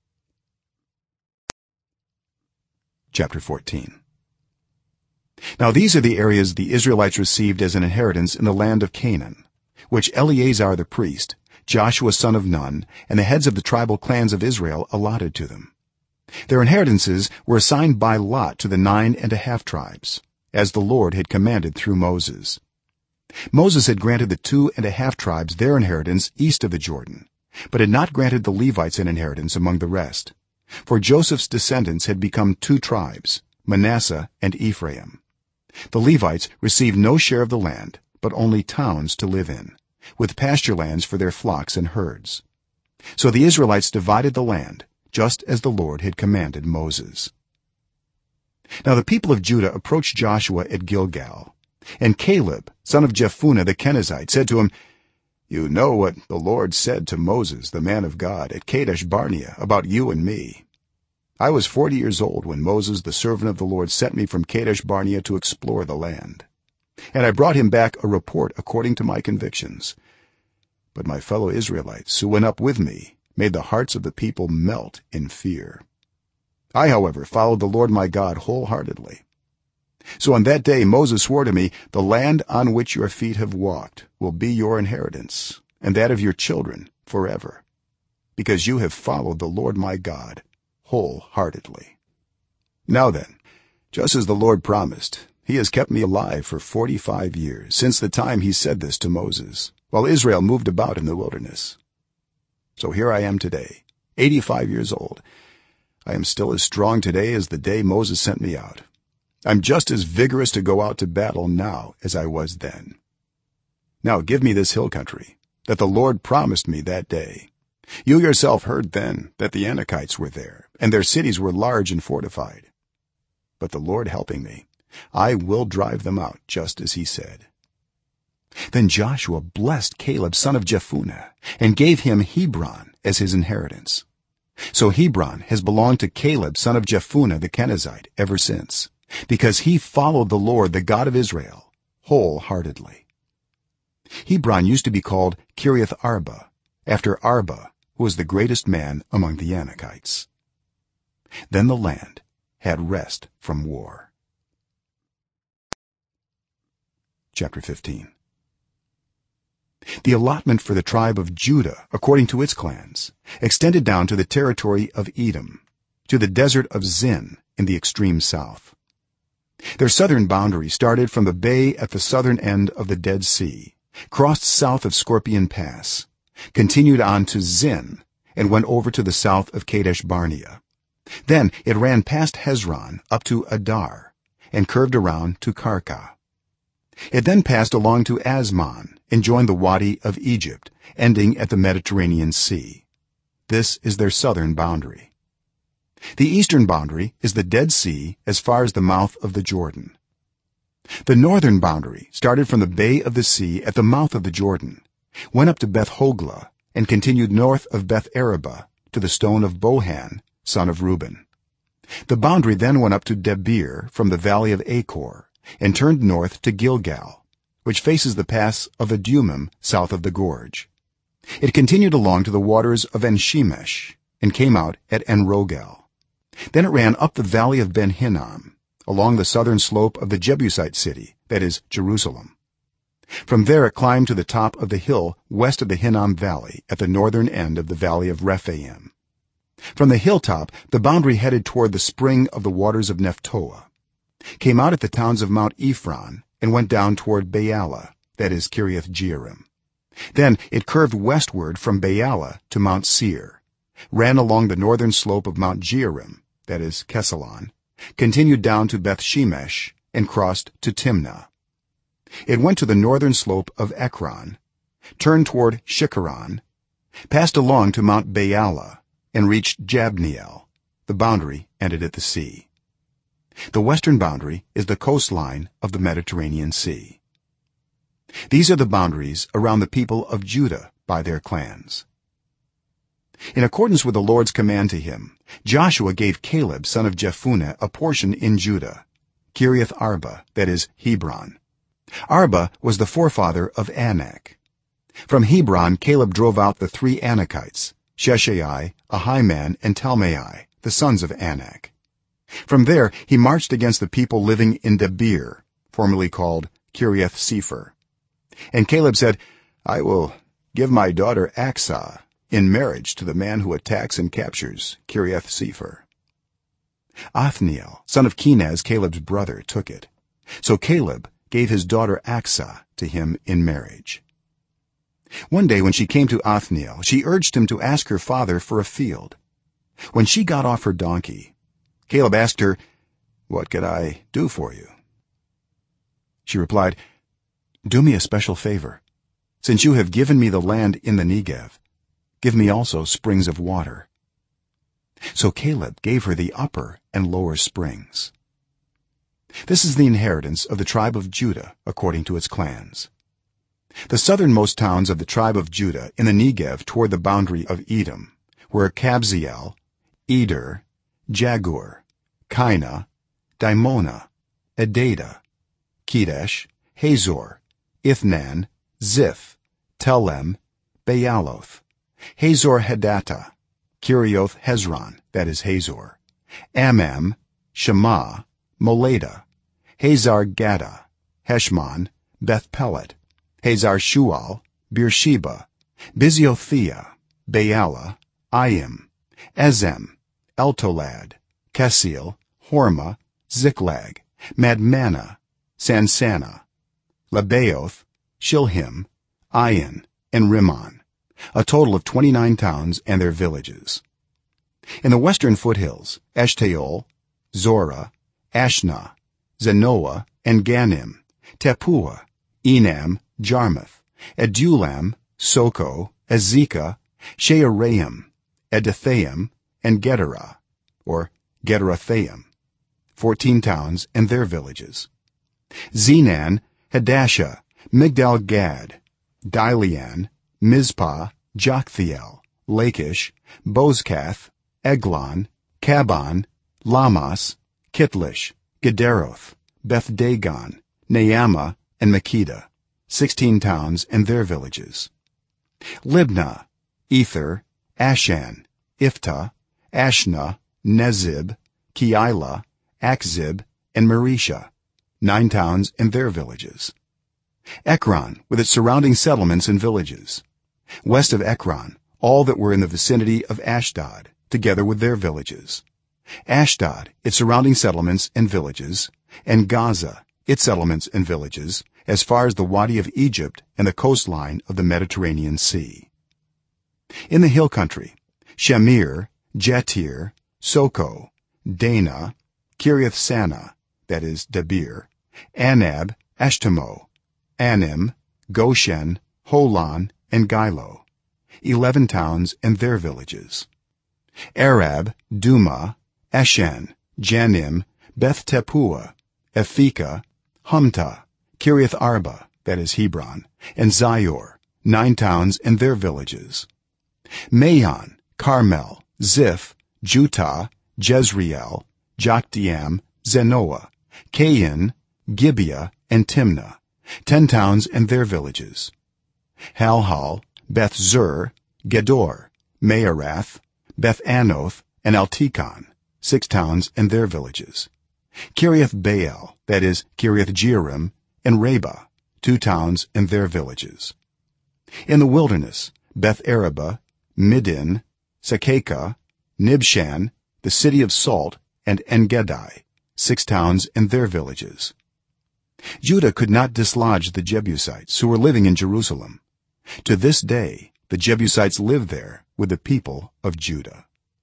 Chapter 14. Now these are the areas the Israelites received as an inheritance in the land of Canaan, which Eleazar the priest, Joshua son of Nun, and the heads of the tribal clans of Israel allotted to them. Their inheritances were assigned by lot to the 9½ tribes, as the Lord had commanded through Moses. Moses had granted the 2½ tribes their inheritance east of the Jordan, but had not granted the Levites an inheritance among the rest, for Joseph's descendants had become 2 tribes, Manasseh and Ephraim. The Levites received no share of the land, but only towns to live in, with pasture lands for their flocks and herds. So the Israelites divided the land, just as the Lord had commanded Moses. Now the people of Judah approached Joshua at Gilgal, and Caleb son of Jephunneh the Kenizzite said to him, "You know what the Lord said to Moses the man of God at Kadesh Barnea about you and me. I was 40 years old when Moses the servant of the Lord sent me from Kadesh Barnea to explore the land, and I brought him back a report according to my convictions. But my fellow Israelites who went up with me made the hearts of the people melt in fear. I, however, followed the Lord my God wholeheartedly. So on that day Moses swore to me, 'The land on which your feet have walked will be your inheritance, and that of your children forever, because you have followed the Lord my God wholeheartedly.' Now then, just as the Lord promised, he has kept me alive for 45 years since the time he said this to Moses, while Israel moved about in the wilderness. So here I am today, 85 years old. I am still as strong today as the day Moses sent me out. I'm just as vigorous to go out to battle now as I was then. Now give me this hill country that the Lord promised me that day. You yourself heard then that the Anakites were there, and their cities were large and fortified. But the Lord helping me, I will drive them out just as he said." Then Joshua blessed Caleb son of Jephunneh and gave him Hebron as his inheritance. So Hebron has belonged to Caleb son of Jephunneh the Kenizzite ever since, because he followed the Lord the God of Israel wholeheartedly. Hebron used to be called Kiriath Arba, after Arba, who was the greatest man among the Anakites. Then the land had rest from war. Chapter 15. The allotment for the tribe of Judah according to its clans extended down to the territory of Edom, to the desert of Zin in the extreme south. Their southern boundary started from the bay at the southern end of the Dead Sea, crossed south of Scorpion Pass, continued on to Zin, and went over to the south of Kadesh Barnea. Then it ran past Hezron up to Adar and curved around to Karka. It then passed along to Asmon and joined the Wadi of Egypt, ending at the Mediterranean Sea. This is their southern boundary. The eastern boundary is the Dead Sea as far as the mouth of the Jordan. The northern boundary started from the bay of the sea at the mouth of the Jordan, went up to Beth Hogla, and continued north of Beth Araba to the stone of Bohan son of Reuben. The boundary then went up to Debir from the valley of Achor and turned north to Gilgal, which faces the pass of Adumim south of the gorge. It continued along to the waters of En-Shemesh and came out at En-Rogel. Then it ran up the valley of Ben-Hinnom along the southern slope of the Jebusite city, that is Jerusalem. From there it climbed to the top of the hill west of the Hinnom valley at the northern end of the valley of Rephaim. From the hilltop the boundary headed toward the spring of the waters of Nephtoah, came out at the towns of Mount Ephron, and went down toward Baalah, that is Kiriath Jearim. Then it curved westward from Baalah to Mount Seir, ran along the northern slope of Mount Jearim, that is Kesalon, continued down to Beth Shemesh, and crossed to Timnah. It went to the northern slope of Ekron, turned toward Shikkeron, passed along to Mount Baalah, and reached Jabneel. The boundary ended at the sea. The western boundary is the coastline of the Mediterranean Sea. These are the boundaries around the people of Judah by their clans. In accordance with the Lord's command to him, Joshua gave Caleb son of Jephunneh a portion in Judah, Kiriath Arba, that is Hebron. Arba was the forefather of Anak. From Hebron Caleb drove out the 3 Anakites, Sheshai, Ahiman, and Talmai, the sons of Anak. From there he marched against the people living in Debir, formerly called Kiriath Sepher. And Caleb said, "I will give my daughter Aksah in marriage to the man who attacks and captures Kiriath Sepher." Othniel son of Kenaz, Caleb's brother, took it, so Caleb gave his daughter Aksah to him in marriage. One day when she came to Othniel, she urged him to ask her father for a field. When she got off her donkey, Caleb asked her, "What can I do for you?" She replied, "Do me a special favor. Since you have given me the land in the Negev, give me also springs of water." So Caleb gave her the upper and lower springs. This is the inheritance of the tribe of Judah according to its clans. The southernmost towns of the tribe of Judah in the Negev toward the boundary of Edom were Kabzeel, Eder, Jagur, Kaina, Dimona, Adadah, Kedesh, Hazor, Ithnan, Ziph, Telem, Baaloth, Hazor Hadattah, Kirioth Hezron, that is Hazor, Amam, Shema, Moladah, Hazar Gaddah, Heshmon, Beth Pelet, Hazar Shual, Beersheba, Biziothea, Baalah, Ayim, Ezem, Eltolad, Kesil, Hormah, Ziklag, Madmannah, Sansannah, Lebaoth, Shilhim, Ain, and Rimmon, a total of 29 towns and their villages. In the western foothills, Eshtaol, Zorah, Ashna, Zanoah, and Ganim, Tepuah, Enam, Jarmuth, Adulam, Soko, Azekah, Shearaim, Edathaim, and Gederah, or Gederathaim, 14 towns and their villages; Zenan, Hadashah, Migdal-gad, Dilean, Mizpah, Joktheel, Lachish, Bozkath, Eglon, Kabon, Lamas, Kitlish, Gederoth, Beth-dagon, Naamah, and Makkedah, 16 towns and their villages; Libnah, Ether, Ashan, Iftah, Ashna, Nezib, Keilah, Achzib, and Maresha, 9 towns and their villages; Ekron with its surrounding settlements and villages; west of Ekron all that were in the vicinity of Ashdod together with their villages; Ashdod, its surrounding settlements and villages; and Gaza, its settlements and villages, as far as the Wadi of Egypt and the coastline of the Mediterranean Sea. In the hill country, Shamir, Jatir, Soko, Dana, Kiriath-sanah, that is Debir, Anab, Ashtemo, Anim, Goshen, Holon, and Gilo, 11 towns and their villages; Arab, Duma, Eshan, Janim, Beth-tappuah, Ephekah, Humtah, Kiriath Arba, that is Hebron, and Zior, 9 towns and their villages; Maon, Carmel, Ziph, Jutah, Jezreel, Jokdeam, Zenoah, Kain, Gibeah, and Timnah, 10 towns and their villages; Halhal, Beth-zur, Gedor, Maarath, Beth-anoth, and Eltekon, 6 towns and their villages; Kiriath-baal, that is Kiriath-jearim, and Rabbah, 2 towns and their villages; in the wilderness, Beth-araba, Middin, Sakekah, Nibshan, the city of salt, and En-gedi, 6 towns and their villages. Judah could not dislodge the Jebusites who were living in Jerusalem. To this day the Jebusites live there with the people of Judah.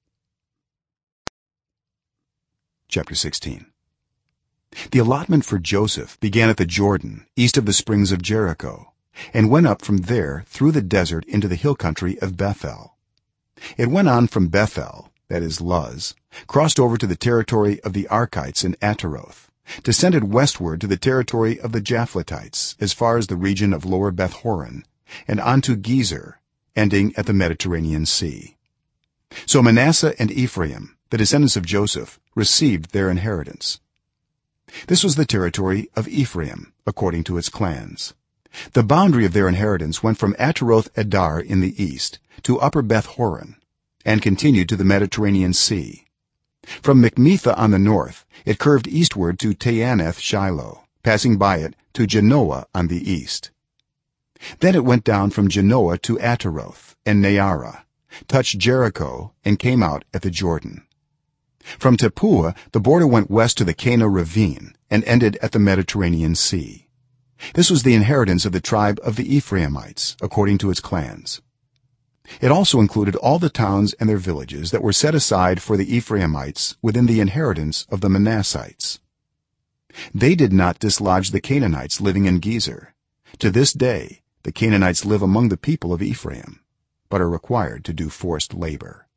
Chapter 16. The allotment for Joseph began at the Jordan east of the springs of Jericho and went up from there through the desert into the hill country of Bethel. It went on from Bethel, that is Luz, crossed over to the territory of the Arkites in Ataroth, descended westward to the territory of the Japhletites as far as the region of lower Beth-horon, and on to Gezer, ending at the Mediterranean Sea. So Manasseh and Ephraim, the descendants of Joseph, received their inheritance. This was the territory of Ephraim according to its clans. The boundary of their inheritance went from Ataroth Adar in the east to upper Beth-horon and continued to the Mediterranean Sea. From Mikmetha on the north it curved eastward to Taanath-shiloh, passing by it to Janoah on the east. Then it went down from Janoah to Ataroth and Naarah, touched Jericho, and came out at the Jordan. From Tappuah the border went west to the Kana ravine and ended at the Mediterranean Sea. This was the inheritance of the tribe of the Ephraimites according to its clans. It also included all the towns and their villages that were set aside for the Ephraimites within the inheritance of the Manassites. They did not dislodge the Canaanites living in Gezer. To this day the Canaanites live among the people of Ephraim but are required to do forced labor.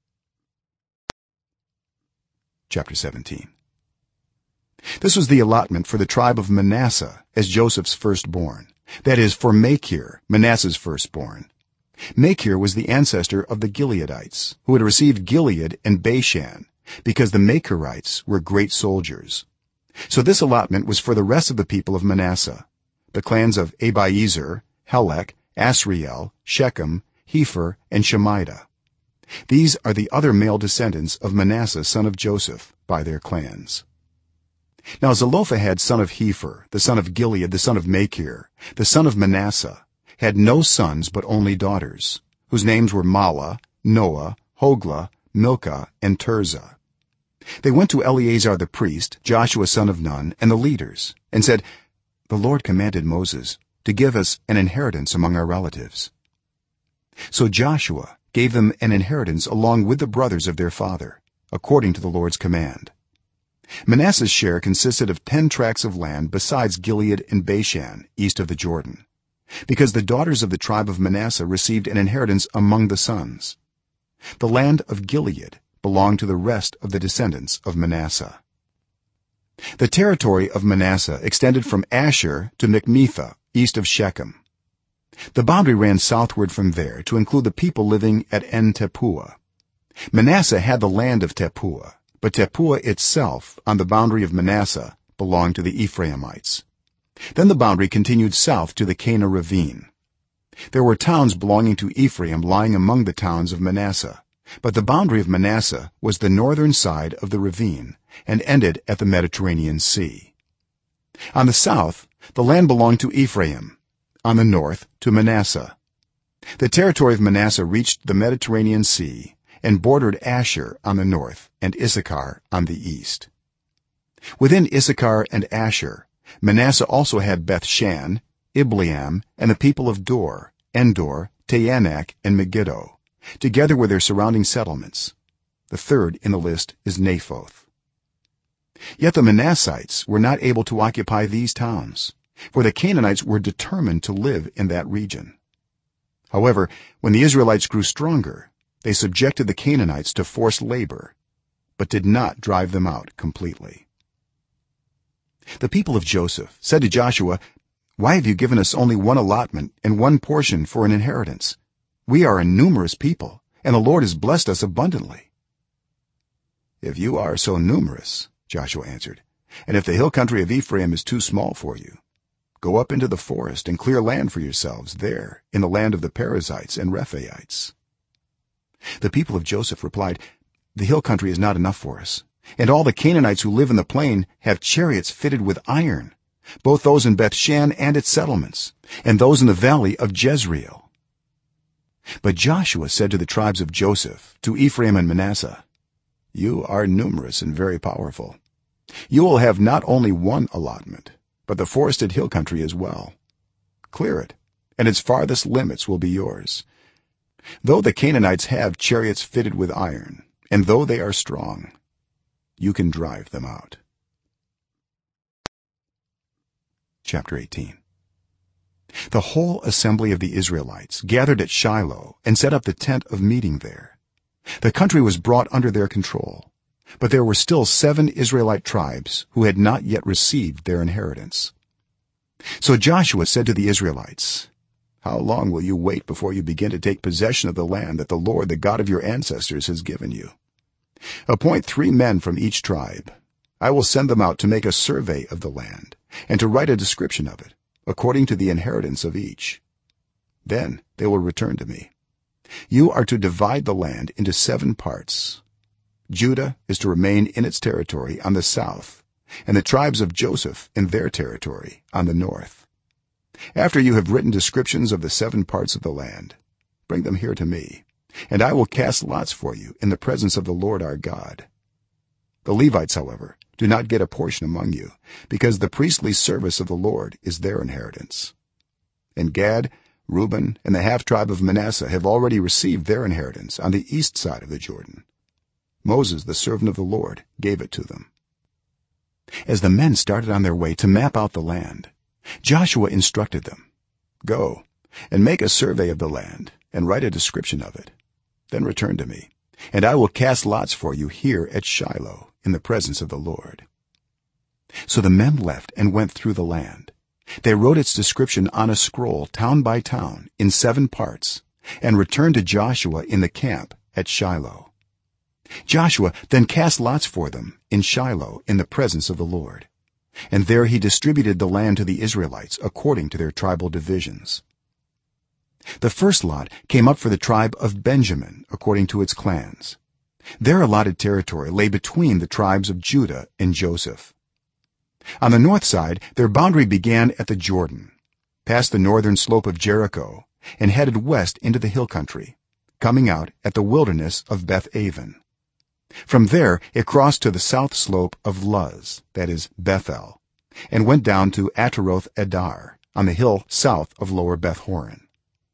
Chapter 17. This was the allotment for the tribe of Manasseh as Joseph's firstborn, that is, for Machir, Manasseh's firstborn. Machir was the ancestor of the Gileadites who had received Gilead and Bashan because the Machirites were great soldiers. So this allotment was for the rest of the people of Manasseh, the clans of Abiezer, Helek, Asriel, Shechem, Hepher, and Shemida. These are the other male descendants of Manasseh son of Joseph by their clans. Now Zelophehad son of Hepher, the son of Gilead, the son of Machir, the son of Manasseh, had no sons but only daughters, whose names were Mahlah, Noah, Hoglah, Milcah, and Tirzah. They went to Eleazar the priest, Joshua son of Nun, and the leaders, and said, "The Lord commanded Moses to give us an inheritance among our relatives." So Joshua gave them an inheritance along with the brothers of their father, according to the Lord's command. Manasseh's share consisted of 10 tracts of land besides Gilead and Bashan east of the Jordan, because the daughters of the tribe of Manasseh received an inheritance among the sons. The land of Gilead belonged to the rest of the descendants of Manasseh. the territory of Manasseh extended from Asher to Mikmethah east of Shechem. The boundary ran southward from there to include the people living at En-Tappuah. Manasseh had the land of Tappuah, but Tappuah itself on the boundary of Manasseh belonged to the Ephraimites. Then the boundary continued south to the Cana ravine. There were towns belonging to Ephraim lying among the towns of Manasseh, but the boundary of Manasseh was the northern side of the ravine and ended at the Mediterranean Sea. On the south the land belonged to Ephraim, on the north to Manasseh. The territory of Manasseh reached the Mediterranean Sea and bordered Asher on the north and Issachar on the east. Within Issachar and Asher, Manasseh also had Bethshan, Ibleam, and the people of Dor, Endor, Taanach, and Megiddo, together with their surrounding settlements. The third in the list is Naphoth. Yet the Manassites were not able to occupy these towns, for the Canaanites were determined to live in that region. However, when the Israelites grew stronger, they subjected the Canaanites to forced labor, but did not drive them out completely. The people of Joseph said to Joshua, "Why have you given us only one allotment and one portion for an inheritance? We are a numerous people, and the Lord has blessed us abundantly." "If you are so numerous," Joshua answered, "and if the hill country of Ephraim is too small for you, go up into the forest and clear land for yourselves there in the land of the Perizzites and Rephaites." The people of Joseph replied, "The hill country is not enough for us, and all the Canaanites who live in the plain have chariots fitted with iron, both those in Bethshan and its settlements, and those in the valley of Jezreel." But Joshua said to the tribes of Joseph, to Ephraim and Manasseh, "You are numerous and very powerful. You will have not only one allotment, but the forested hill country as well. Clear it, and its farthest limits will be yours. Though the Canaanites have chariots fitted with iron, and though they are strong, you can drive them out." Chapter 18. The whole assembly of the Israelites gathered at Shiloh and set up the tent of meeting there. The country was brought under their control, but there were still 7 Israelite tribes who had not yet received their inheritance. So Joshua said to the Israelites, "How long will you wait before you begin to take possession of the land that the Lord, the God of your ancestors, has given you? Appoint 3 men from each tribe. I will send them out to make a survey of the land and to write a description of it, according to the inheritance of each. Then they will return to me. You are to divide the land into 7 parts. Judah is to remain in its territory on the south, and the tribes of Joseph in their territory on the north. After you have written descriptions of the 7 parts of the land, bring them here to me, and I will cast lots for you in the presence of the Lord our God. The Levites, however, do not get a portion among you, because the priestly service of the Lord is their inheritance. And Gad, Reuben, and the half tribe of Manasseh have already received their inheritance on the east side of the Jordan. Moses, the servant of the Lord, gave it to them." As the men started on their way to map out the land, Joshua instructed them, "Go and make a survey of the land and write a description of it. Then return to me, and I will cast lots for you here at Shiloh in the presence of the Lord." So the men left and went through the land. They wrote its description on a scroll town by town in 7 parts and returned to Joshua in the camp at Shiloh. Joshua then cast lots for them in Shiloh in the presence of the Lord, and there he distributed the land to the Israelites according to their tribal divisions. The first lot came up for the tribe of Benjamin according to its clans. Their allotted territory lay between the tribes of Judah and Joseph. On the north side their boundary began at the Jordan, past the northern slope of Jericho, and headed west into the hill country, coming out at the wilderness of Beth-aven. From there it crossed to the south slope of Luz, that is Bethel, and went down to Ataroth Adar on the hill south of lower Beth-horon.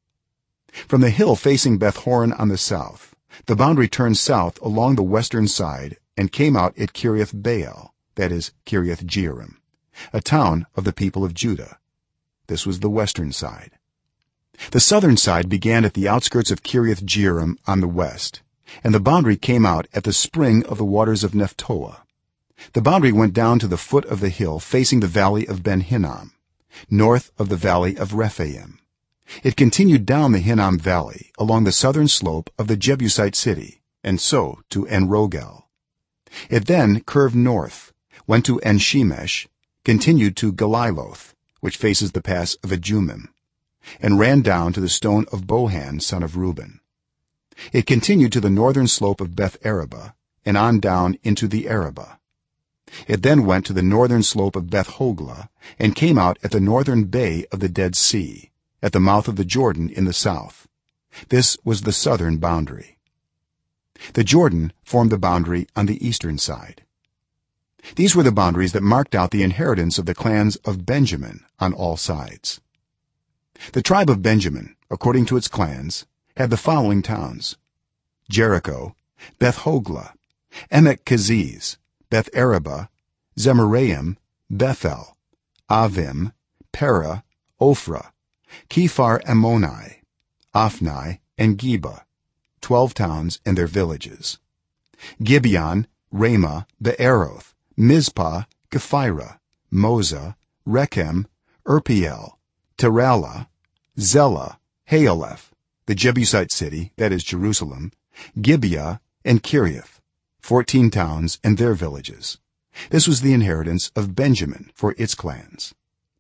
From the hill facing Beth-horon on the south, the boundary turned south along the western side and came out at Kiriath Baal, that is Kiriath Jearim, a town of the people of Judah. This was the western side. The southern side began at the outskirts of Kiriath Jearim on the west, and the boundary came out at the spring of the waters of Nephtoah. the boundary went down to the foot of the hill facing the valley of Ben Hinnom, north of the valley of Rephaim. It continued down the Hinnom valley along the southern slope of the Jebusite city, and so to En-Rogel. It then curved north, went to En-Shemesh, continued to Geliloth, which faces the pass of Adumim, and ran down to the stone of Bohan son of Reuben. It continued to the northern slope of Beth Araba, and on down into the Araba. It then went to the northern slope of Beth Hogla, and came out at the northern bay of the Dead Sea, at the mouth of the Jordan in the south. This was the southern boundary. The Jordan formed the boundary on the eastern side. These were the boundaries that marked out the inheritance of the clans of Benjamin on all sides. The tribe of Benjamin, according to its clans, had the following towns: Jericho, Beth Hogla, Emek Keziz, Beth Araba, Zemaraim, Bethel, Avim, Pera, Ophrah, Kephar Ammoni, Ophni, and Geba, 12 towns and their villages. Gibeon, Ramah, Beeroth, Mizpah, Kephirah, Moza, Rechem, Irpeel, Terala, Zelah, Haaleph, the Jebusite city, that is Jerusalem, Gibeah, and Kiriath, 14 towns and their villages. This was the inheritance of Benjamin for its clans.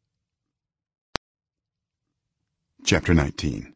Chapter 19.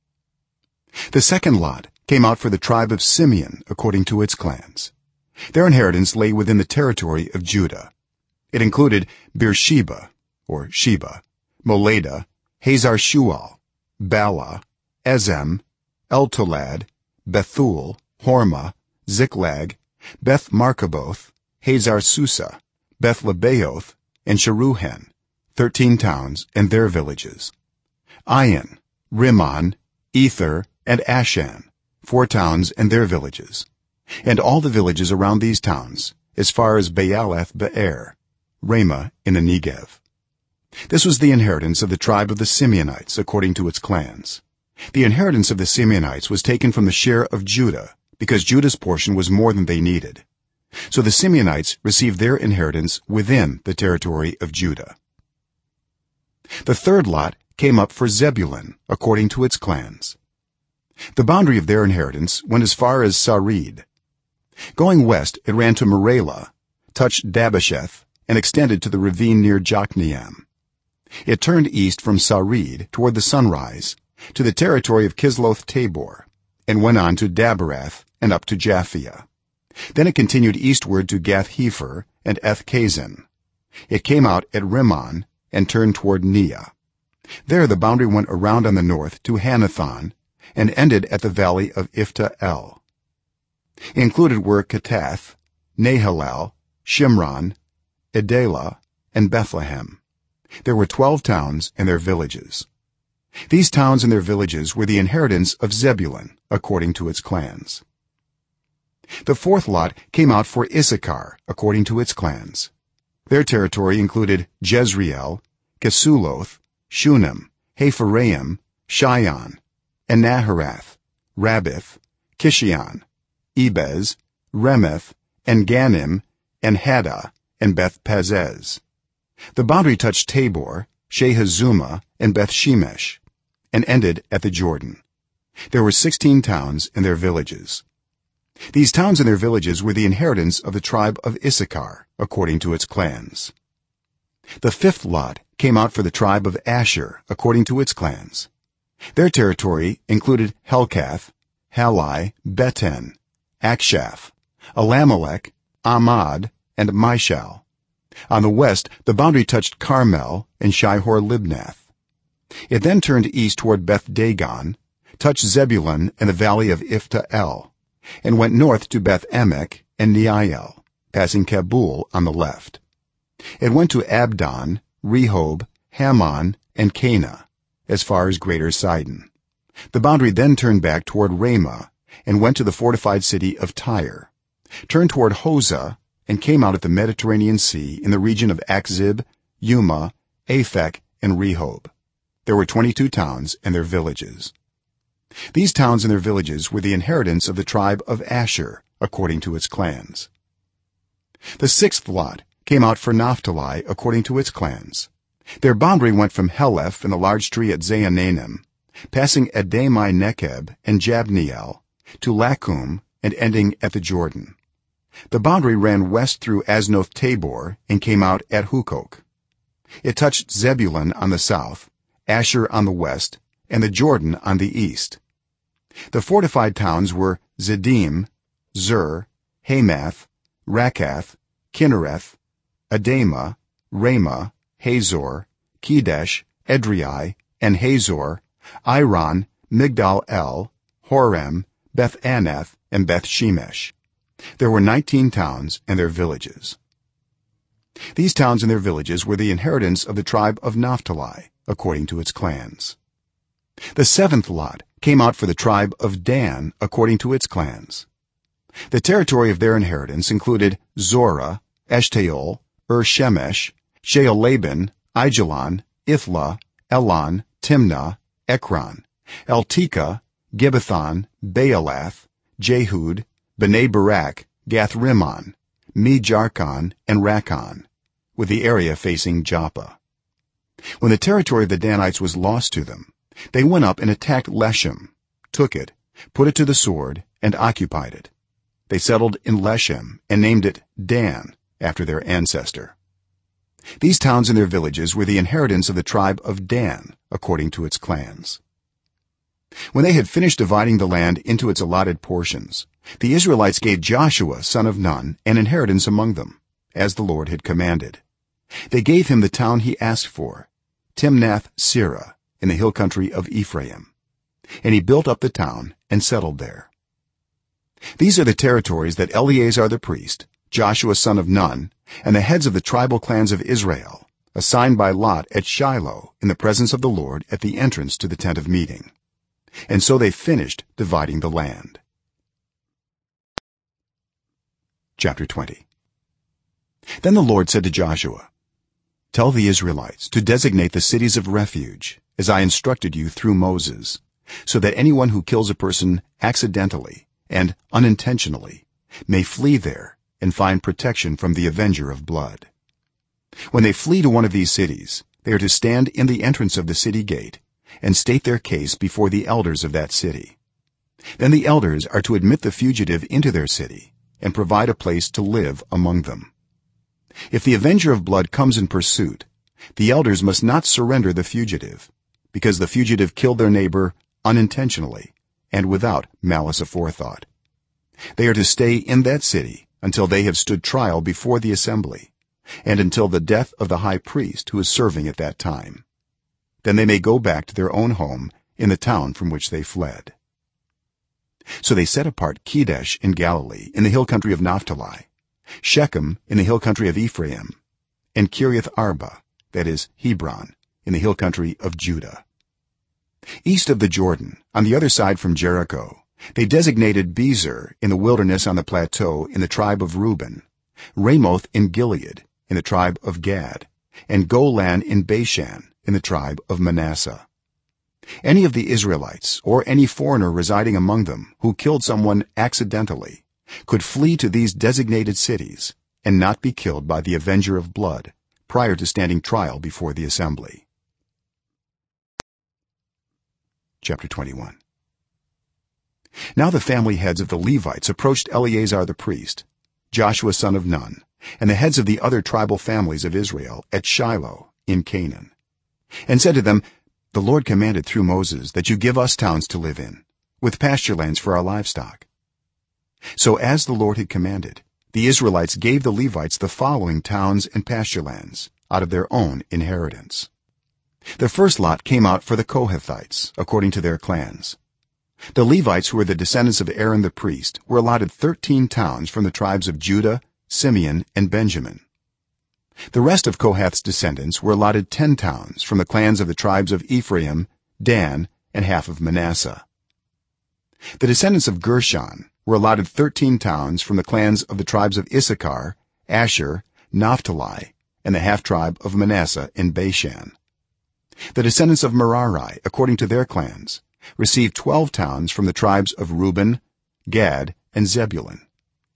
The second lot came out for the tribe of Simeon according to its clans. Their inheritance lay within the territory of Judah. It included Beersheba, or Sheba, Moladah, Hazar-Shual, Bala, Ezem, Eltolad, Bethul, Hormah, Ziklag, Beth Markaboth, Hazar-Susa, Beth Lebaoth, and Sharuhen, 13 towns and their villages. Ain, Rimmon, Ether, and Ashan, 4 towns and their villages, and all the villages around these towns as far as Baalath Beer, Ramah in the Negev. This was the inheritance of the tribe of the Simeonites according to its clans. The inheritance of the Simeonites was taken from the share of Judah, because Judah's portion was more than they needed. So the Simeonites received their inheritance within the territory of Judah. The third lot came up for Zebulun according to its clans. The boundary of their inheritance went as far as Sarid. Going west, it ran to Marela, touched Dabbesheth, and extended to the ravine near Jokneam. It turned east from Sarid toward the sunrise to the territory of Kisloth Tabor, and went on to Daberath and up to Japhia. Then it continued eastward to Gath-Hepher and Eth-Kazin. It came out at Rimmon and turned toward Neah. There the boundary went around on the north to Hanathon and ended at the valley of Iphta-El. Included were Katath, Nahalal, Shimron, Edalah, and Bethlehem. There were 12 towns and their villages. These towns and their villages were the inheritance of Zebulun according to its clans. The fourth lot came out for Issachar according to its clans. Their territory included Jezreel, Kesuloth, Shunem, Hapharaim, Shion, and Naharath, Rabbith, Kishion, Ebez, Remeth, and Ganim, and Haddah, and Beth-Pazzez. The boundary touched Tabor, Shehazumah, and Beth-Shemesh, and ended at the Jordan. There were 16 towns and their villages. These towns and their villages were the inheritance of the tribe of Issachar according to its clans. The fifth lot came out for the tribe of Asher according to its clans. Their territory included Helkath, Halai, Beten, Akshaph, Alamelech, Amad, and Mishal. On the west the boundary touched Carmel and Shihor-Libnath. It then turned east toward Beth-Dagon, touched Zebulun and the valley of Iphta-El, and went north to Beth-Emek and Neiel, passing Kabul on the left. It went to Abdon, Rehob, Hammon, and Cana, as far as Greater Sidon. The boundary then turned back toward Ramah and went to the fortified city of Tyre, turned toward Hosah, and came out at the Mediterranean Sea in the region of Akzib, Umah, Aphek, and Rehob. There were 22 towns and their villages. These towns and their villages were the inheritance of the tribe of Asher according to its clans. the sixth lot came out for Naphtali according to its clans. Their boundary went from Heleph and the large tree at Zaananim, passing Adami Nekeb and Jabneel, to Lakum and ending at the Jordan. The boundary ran west through Aznoth Tabor and came out at Hukok. It touched Zebulun on the south, Asher on the west, and the Jordan on the east. The fortified towns were Ziddim, Zur, Hamath, Rakath, Kinnereth, Adama, Ramah, Hazor, Kedesh, Edrei, and Hazor, Iron, Migdal El, Horem, Beth Anath, and Beth Shemesh. There were 19 towns and their villages. These towns and their villages were the inheritance of the tribe of Naphtali according to its clans. The seventh lot came out for the tribe of Dan according to its clans. The territory of their inheritance included Zorah, Eshtaol, Shemesh, Sheol-Laban, Aijalon, Ithla, Elon, Timnah, Ekron, Eltekah, Gibbethon, Baalath, Jehud, Bnei Barak, Gath-Rimmon, Me-Jarkon, and Rakkon, with the area facing Joppa. When the territory of the Danites was lost to them, they went up and attacked Leshem, took it, put it to the sword, and occupied it. They settled in Leshem and named it Dan after their ancestor. These towns and their villages were the inheritance of the tribe of Dan according to its clans. When they had finished dividing the land into its allotted portions, the Israelites gave Joshua son of Nun an inheritance among them, as the Lord had commanded. They gave him the town he asked for, Timnath-Serah, in the hill country of Ephraim, and he built up the town and settled there. These are the territories that Eleazar the priest, Joshua son of Nun, and the heads of the tribal clans of Israel assigned by lot at Shiloh in the presence of the Lord at the entrance to the tent of meeting. And so they finished dividing the land. Chapter 20. Then the Lord said to Joshua, "Tell the Israelites to designate the cities of refuge, as I instructed you through Moses, so that anyone who kills a person accidentally and unintentionally may flee there and find protection from the avenger of blood. When they flee to one of these cities, they are to stand in the entrance of the city gate and state their case before the elders of that city. Then the elders are to admit the fugitive into their city and provide a place to live among them. If the avenger of blood comes in pursuit, the elders must not surrender the fugitive, because the fugitive killed their neighbor unintentionally and without malice aforethought. They are to stay in that city until they have stood trial before the assembly, and until the death of the high priest who is serving at that time. Then they may go back to their own home in the town from which they fled." So they set apart Kedesh in Galilee in the hill country of Naphtali, Shechem in the hill country of Ephraim, and Kiriath Arba, that is Hebron, in the hill country of Judah. East of the Jordan, on the other side from Jericho, they designated Bezer in the wilderness on the plateau in the tribe of Reuben, Ramoth in Gilead in the tribe of Gad, and Golan in Bashan in the tribe of Manasseh. Any of the Israelites or any foreigner residing among them who killed someone accidentally could flee to these designated cities and not be killed by the avenger of blood prior to standing trial before the assembly. Chapter 21. Now the family heads of the Levites approached Eleazar the priest, Joshua son of Nun, and the heads of the other tribal families of Israel at Shiloh in Canaan, and said to them, "The Lord commanded through Moses that you give us towns to live in, with pasture lands for our livestock." So as the Lord had commanded, the Israelites gave the Levites the following towns and pasture lands out of their own inheritance. The first lot came out for the Kohathites according to their clans. The Levites, who were the descendants of Aaron the priest, were allotted 13 towns from the tribes of Judah, Simeon, and Benjamin. The rest of Kohath's descendants were allotted 10 towns from the clans of the tribes of Ephraim, Dan, and half of Manasseh. The descendants of Gershon were allotted 13 towns from the clans of the tribes of Issachar, Asher, Naphtali, and the half tribe of Manasseh in Bashan. The descendants of Merari, according to their clans, received 12 towns from the tribes of Reuben, Gad, and Zebulun.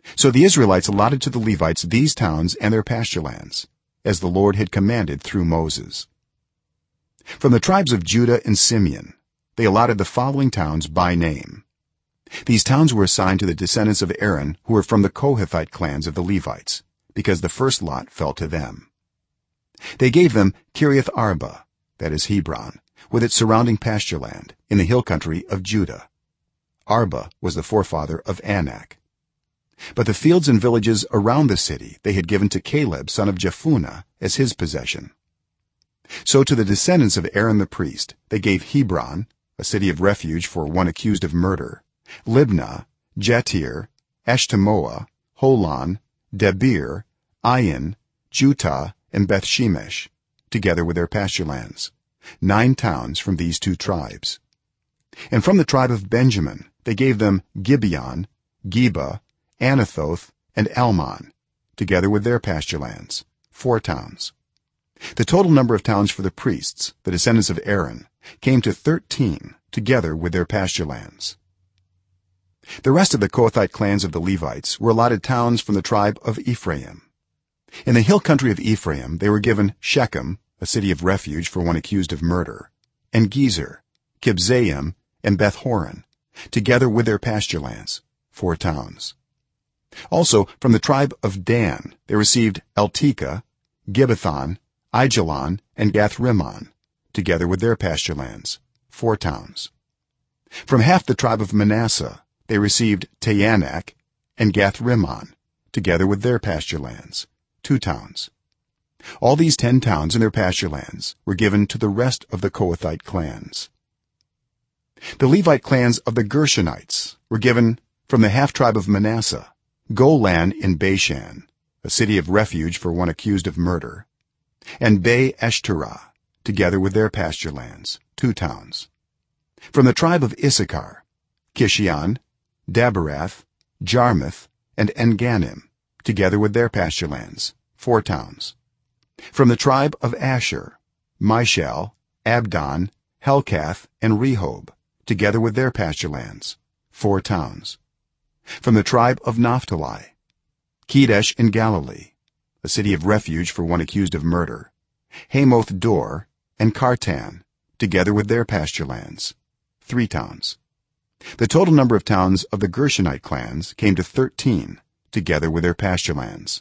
so the israelites allotted to the levites these towns and their pasture lands as the lord had commanded through moses. From the tribes of judah and simeon they allotted the following towns by name. These towns were assigned to the descendants of aaron who were from the Kohathite clans of the levites, because the first lot fell to them. They gave them Kiriath Arba, that is Hebron, with its surrounding pasture land in the hill country of judah. Arba was the forefather of Anak. But the fields and villages around the city they had given to Caleb son of Jephunneh as his possession. So to the descendants of aaron the priest they gave Hebron, a city of refuge for one accused of murder, Libnah, Jatir, Eshtemoa, Holon, Debir, Ain, Jutah, and Bethshemesh, together with their pasture lands, 9 towns from these 2 tribes. And from the tribe of benjamin they gave them Gibeon, Geba, Anathoth, and Almon, together with their pasture lands, 4 towns. The total number of towns for the priests, the descendants of aaron, came to 13, together with their pasture lands. The rest of the Kohathite clans of the levites were allotted towns from the tribe of ephraim. In the hill country of ephraim they were given Shechem, a city of refuge for one accused of murder, and Gezer, Kibzaim, and Beth-horon, together with their pasture lands, 4 towns. Also from the tribe of dan they received Eltekeh, Gibbethon, Aijalon, and Gath-rimmon, together with their pasture lands, 4 towns. From half the tribe of manasseh they received Taanach and Gath-rimmon, together with their pasture lands, 2 towns. All these 10 towns and their pasture lands were given to the rest of the Kohathite clans. The Levite clans of the Gershonites were given from the half tribe of Manasseh Golan in Bashan, a city of refuge for one accused of murder, and Be-eshterah, together with their pasture lands, 2 towns. From the tribe of Issachar Kishion, Daberath, Jarmuth, and Engannim, together with their pasture lands, 4 towns. From the tribe of Asher Mishal, Abdon, Helkath, and Rehob, together with their pasture lands, 4 towns. From the tribe of Naphtali Kedesh in Galilee, a city of refuge for one accused of murder, Hamoth Dor, and Kartan, together with their pasture lands, 3 towns. The total number of towns of the Gershonite clans came to 13, together with their pasture lands.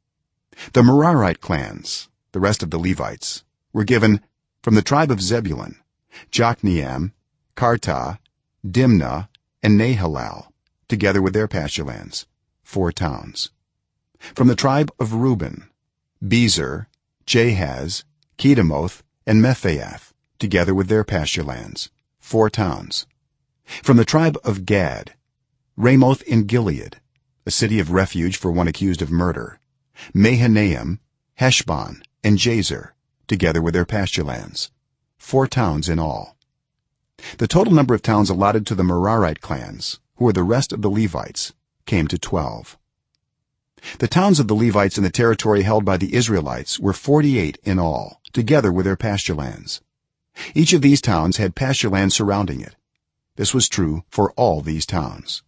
The Merarite clans, the rest of the levites, were given from the tribe of Zebulun Jokneam, Kartah, Dimnah, and Nahalal, together with their pasture lands, 4 towns. From the tribe of Reuben Bezer, Jahaz, Kedemoth, and Mephaath, together with their pasture lands, 4 towns. From the tribe of Gad Ramoth in Gilead, a city of refuge for one accused of murder, Mahanaim, Heshbon, and Jazer, together with their pasture lands, 4 towns in all. The total number of towns allotted to the Merarite clans, who were the rest of the levites, came to 12. The towns of the levites in the territory held by the israelites were 48 in all, together with their pasture lands. Each of these towns had pasture land surrounding it. This was true for all these towns.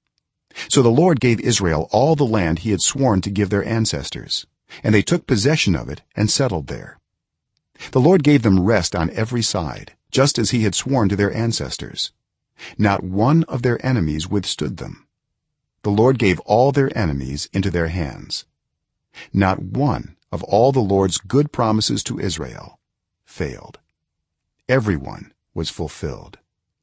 So the lord gave israel all the land he had sworn to give their ancestors, and they took possession of it and settled there. The lord gave them rest on every side, just as he had sworn to their ancestors. Not one of their enemies withstood them. The lord gave all their enemies into their hands. Not one of all the lord's good promises to israel failed. Every one was fulfilled.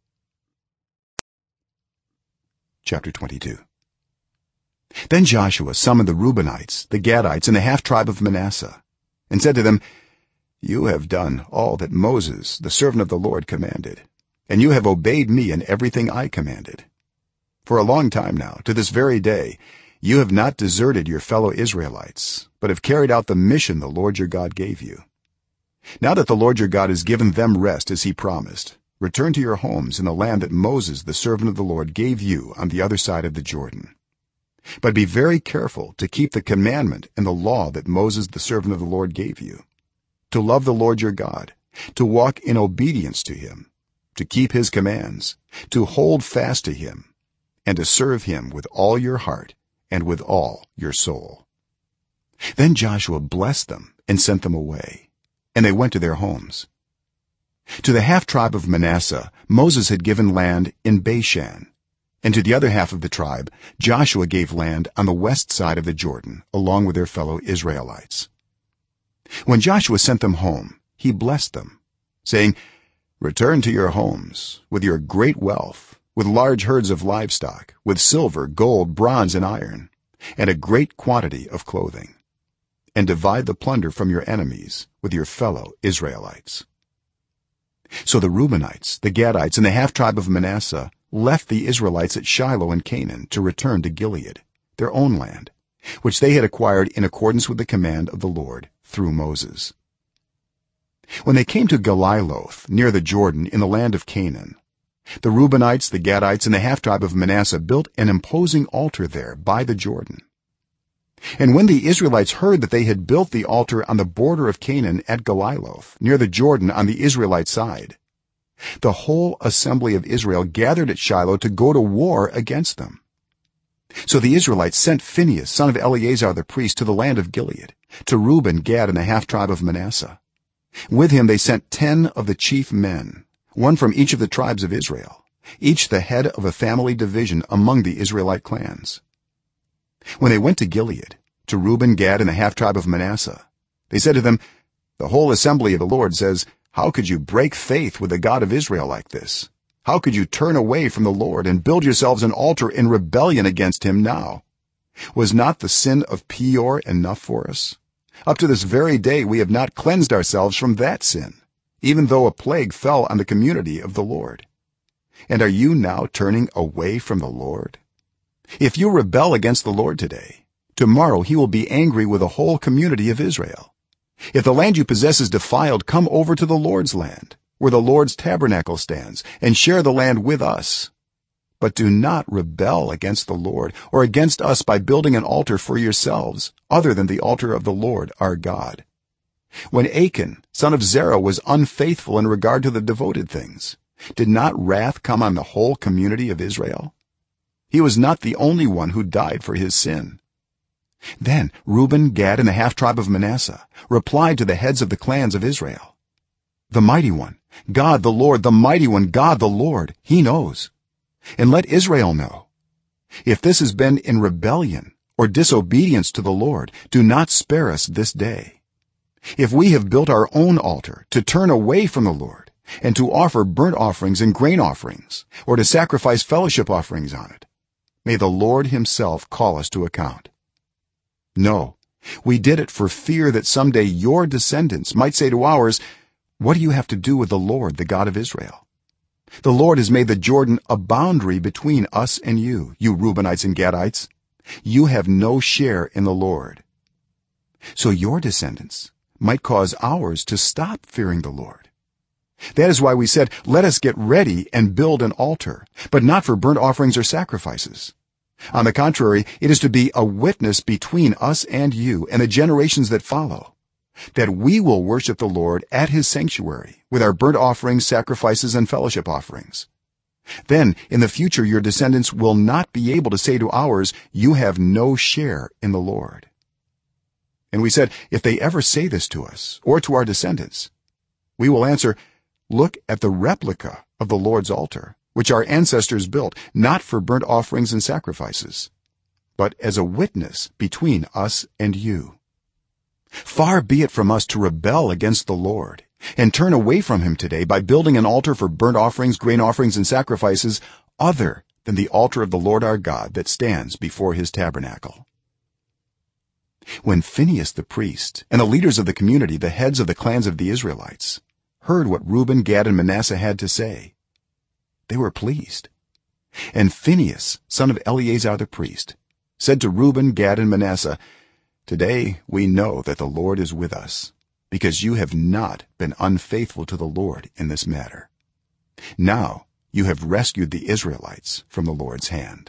Chapter 22. Then joshua summoned the Reubenites, the Gadites, and the half tribe of Manasseh, and said to them, "You have done all that moses the servant of the lord commanded, and you have obeyed me in everything I commanded. For a long time now, to this very day, you have not deserted your fellow israelites, but have carried out the mission the lord your god gave you. Now that the lord your god has given them rest as he promised, return to your homes in the land that moses the servant of the lord gave you on the other side of the jordan. But be very careful to keep the commandment and the law that moses the servant of the lord gave you, to love the lord your god, to walk in obedience to him, to keep his commands, to hold fast to him, and to serve him with all your heart and with all your soul." Then Joshua blessed them and sent them away, and they went to their homes. To the half tribe of Manasseh Moses had given land in Bashan, and to the other half of the tribe Joshua gave land on the west side of the Jordan along with their fellow Israelites. When Joshua sent them home, he blessed them, saying, "Return to your homes with your great wealth, with large herds of livestock, with silver, gold, bronze and iron, and a great quantity of clothing, and divide the plunder from your enemies with your fellow Israelites." So the Reubenites, the Gadites, and the half tribe of Manasseh left the Israelites at Shiloh in Canaan to return to Gilead, their own land, which they had acquired in accordance with the command of the Lord through Moses. When they came to Geliloth near the Jordan in the land of Canaan, the Reubenites, the Gadites, and the half tribe of Manasseh built an imposing altar there by the Jordan. And when the Israelites heard that they had built the altar on the border of Canaan at Geliloth near the Jordan on the Israelite side, the whole assembly of Israel gathered at Shiloh to go to war against them. So the Israelites sent Phinehas son of Eleazar the priest to the land of Gilead, to Reuben, Gad, and the half tribe of Manasseh. With him they sent 10 of the chief men, one from each of the tribes of Israel, each the head of a family division among the Israelite clans. When they went to Gilead, to Reuben, Gad, and the half tribe of Manasseh, they said to them, "The whole assembly of the Lord says, how could you break faith with the God of Israel like this? How could you turn away from the Lord and build yourselves an altar in rebellion against him now? Was not the sin of Peor enough for us? Up to this very day we have not cleansed ourselves from that sin, even though a plague fell on the community of the Lord. And are you now turning away from the Lord? If you rebel against the Lord today, tomorrow he will be angry with the whole community of Israel. If the land you possess is defiled, come over to the Lord's land, where the Lord's tabernacle stands, and share the land with us. But do not rebel against the Lord or against us by building an altar for yourselves other than the altar of the Lord our God." When Achan son of Zerah was unfaithful in regard to the devoted things, did not wrath come on the whole community of Israel? He was not the only one who died for his sin. Then Reuben, Gad, and the half tribe of Manasseh replied to the heads of the clans of Israel, "The mighty one, God the Lord, the mighty one, God the Lord, he knows. And let Israel know. If this has been in rebellion or disobedience to the Lord, do not spare us this day. If we have built our own altar to turn away from the Lord and to offer burnt offerings and grain offerings, or to sacrifice fellowship offerings on it, may the Lord himself call us to account. No, we did it for fear that someday your descendants might say to ours, 'What do you have to do with the Lord, the God of Israel? The Lord has made the Jordan a boundary between us and you Reubenites and Gadites. You have no share in the Lord.' So your descendants might cause ours to stop fearing the Lord. That is why we said, 'Let us get ready and build an altar, but not for burnt offerings or sacrifices. On the contrary, it is to be a witness between us and you and the generations that follow, that we will worship the Lord at his sanctuary with our burnt offerings, sacrifices, and fellowship offerings. Then in the future your descendants will not be able to say to ours, 'You have no share in the Lord.'" And we said, if they ever say this to us or to our descendants, we will answer, "Look at the replica of the Lord's altar, which our ancestors built, not for burnt offerings and sacrifices, but as a witness between us and you. Far be it from us to rebel against the Lord and turn away from him today by building an altar for burnt offerings, grain offerings, and sacrifices other than the altar of the Lord our God that stands before his tabernacle." When Phinehas the priest and the leaders of the community, the heads of the clans of the Israelites, heard what Reuben, Gad, and Manasseh had to say, they were pleased. And Phinehas son of Eleazar the priest said to Reuben, Gad, and Manasseh, "Today we know that the Lord is with us, because you have not been unfaithful to the Lord in this matter. Now you have rescued the Israelites from the Lord's hand."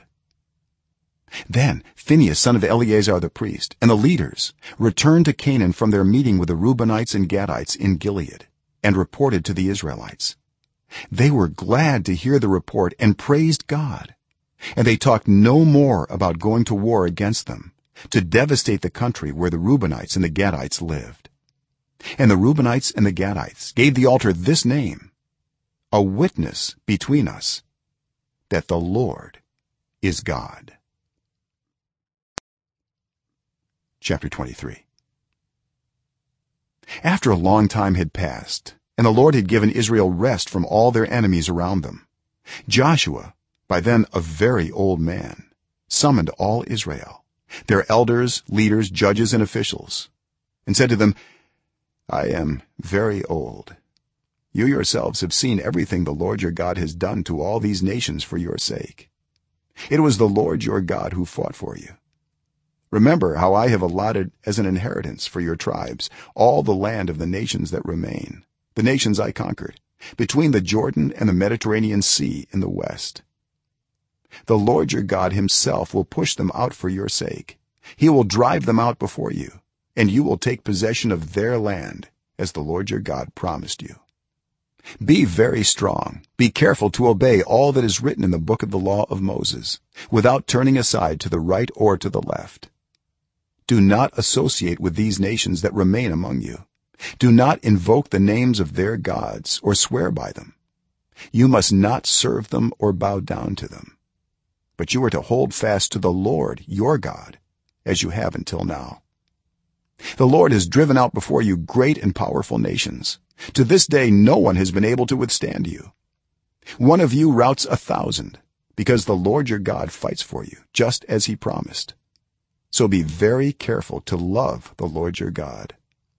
Then Phinehas son of Eleazar the priest and the leaders returned to Canaan from their meeting with the Reubenites and Gadites in Gilead and reported to the Israelites. They were glad to hear the report and praised God. and they talked no more about going to war against them to devastate the country where the Reubenites and the Gadites lived. And the Reubenites and the Gadites gave the altar this name: a witness between us that the Lord is God. Chapter 23. After a long time had passed and the Lord had given Israel rest from all their enemies around them, Joshua, by then a very old man, summoned all Israel, their elders, leaders, judges, and officials, and said to them, I am very old. You yourselves have seen everything the Lord your God has done to all these nations for your sake. It was the Lord your God who fought for you. Remember how I have allotted as an inheritance for your tribes all the land of the nations that remain, the nations I conquered, between the Jordan and the Mediterranean Sea in the west. The Lord your God himself will push them out for your sake. He will drive them out before you, and you will take possession of their land, as the Lord your God promised you. Be very strong, be careful to obey all that is written in the book of the law of Moses, without turning aside to the right or to the left. Do not associate with these nations that remain among you. Do not invoke the names of their gods or swear by them. You must not serve them or bow down to them, but you are to hold fast to the Lord your God, as you have until now. The Lord has driven out before you great and powerful nations. To this day no one has been able to withstand you. One of you routs 1,000, because the Lord your God fights for you, just as he promised. So be very careful to love the Lord your God.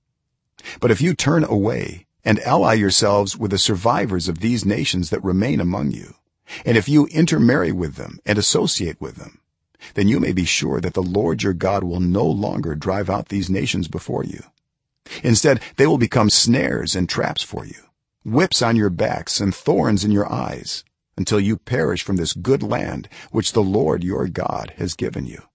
But if you turn away and ally yourselves with the survivors of these nations that remain among you, and if you intermarry with them and associate with them, then you may be sure that the Lord your God will no longer drive out these nations before you. Instead, they will become snares and traps for you, whips on your backs and thorns in your eyes, until you perish from this good land which the Lord your God has given you.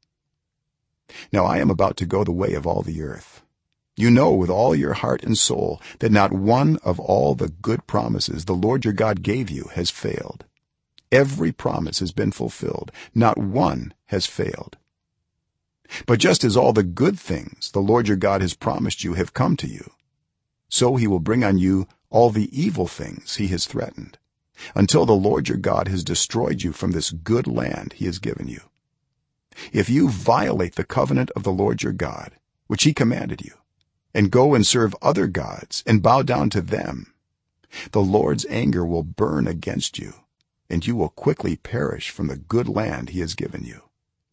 Now I am about to go the way of all the earth. You know with all your heart and soul that not one of all the good promises the Lord your God gave you has failed. Every promise has been fulfilled, not one has failed. But just as all the good things the Lord your God has promised you have come to you, so he will bring on you all the evil things he has threatened, until the Lord your God has destroyed you from this good land he has given you. If you violate the covenant of the Lord your God, which he commanded you, and go and serve other gods and bow down to them, the Lord's anger will burn against you, and you will quickly perish from the good land he has given you.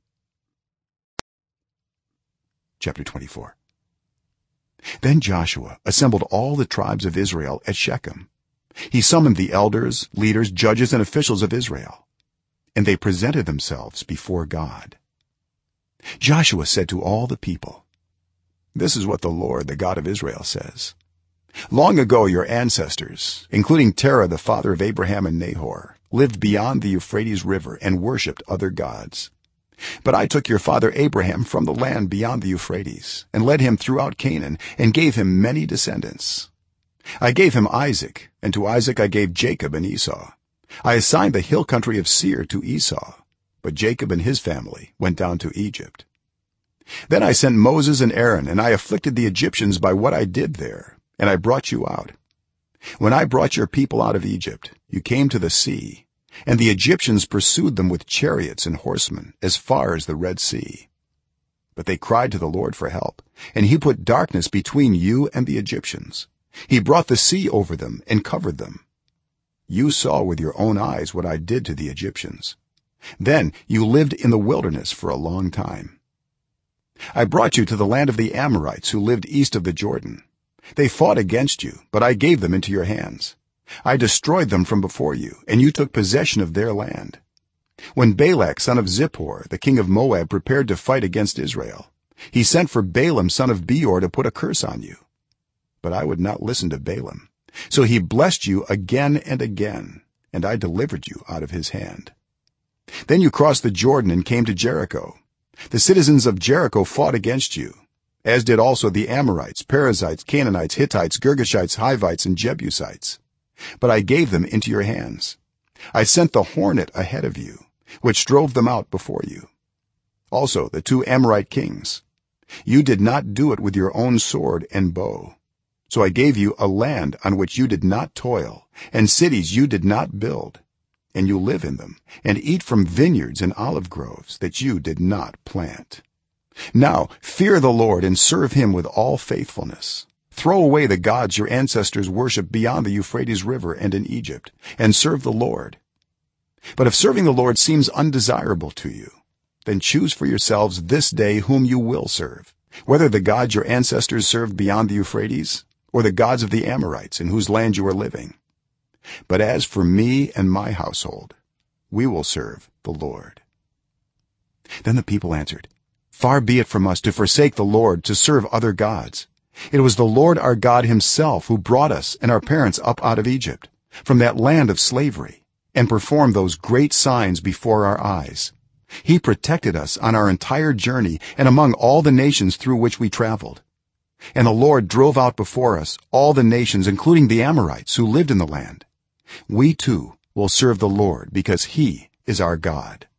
Chapter 24. Then Joshua assembled all the tribes of Israel at Shechem. He summoned the elders, leaders, judges, and officials of Israel, and they presented themselves before God. Joshua said to all the people, This is what the Lord, the God of Israel, says. Long ago your ancestors, including Terah the father of Abraham and Nahor, lived beyond the Euphrates River and worshipped other gods. But I took your father Abraham from the land beyond the Euphrates and led him throughout Canaan and gave him many descendants. I gave him Isaac, and to Isaac I gave Jacob and Esau. I assigned the hill country of Seir to Esau, but Jacob and his family went down to Egypt. Then I sent Moses and Aaron, and I afflicted the Egyptians by what I did there, and I brought you out. When I brought your people out of Egypt, you came to the sea, and the Egyptians pursued them with chariots and horsemen as far as the Red Sea. But they cried to the Lord for help, and he put darkness between you and the Egyptians. He brought the sea over them and covered them. You saw with your own eyes what I did to the Egyptians. Then you lived in the wilderness for a long time. I brought you to the land of the Amorites who lived east of the Jordan. They fought against you, but I gave them into your hands. I destroyed them from before you, and you took possession of their land. When Balak son of Zippor, the king of Moab, prepared to fight against Israel, he sent for Balaam son of Beor to put a curse on you. But I would not listen to Balaam, so he blessed you again and again, and I delivered you out of his hand. Then you crossed the Jordan and came to Jericho. The citizens of Jericho fought against you, as did also the Amorites, Perizzites, Canaanites, Hittites, Girgashites, Hivites, and Jebusites. But I gave them into your hands. I sent the hornet ahead of you, which drove them out before you. Also the 2 Amorite kings. You did not do it with your own sword and bow. So I gave you a land on which you did not toil, and cities you did not build, and you live in them and eat from vineyards and olive groves that you did not plant. Now fear the Lord and serve him with all faithfulness. Throw away the gods your ancestors worshipped beyond the Euphrates River and in Egypt, and serve the Lord. But if serving the Lord seems undesirable to you, then choose for yourselves this day whom you will serve, whether the gods your ancestors served beyond the Euphrates or the gods of the Amorites in whose land you are living. But as for me and my household, we will serve the Lord." Then the people answered, "Far be it from us to forsake the Lord to serve other gods. It was the Lord our God himself who brought us and our parents up out of Egypt, from that land of slavery, and performed those great signs before our eyes. He protected us on our entire journey and among all the nations through which we traveled. And the Lord drove out before us all the nations, including the Amorites who lived in the land. We too will serve the Lord because he is our God."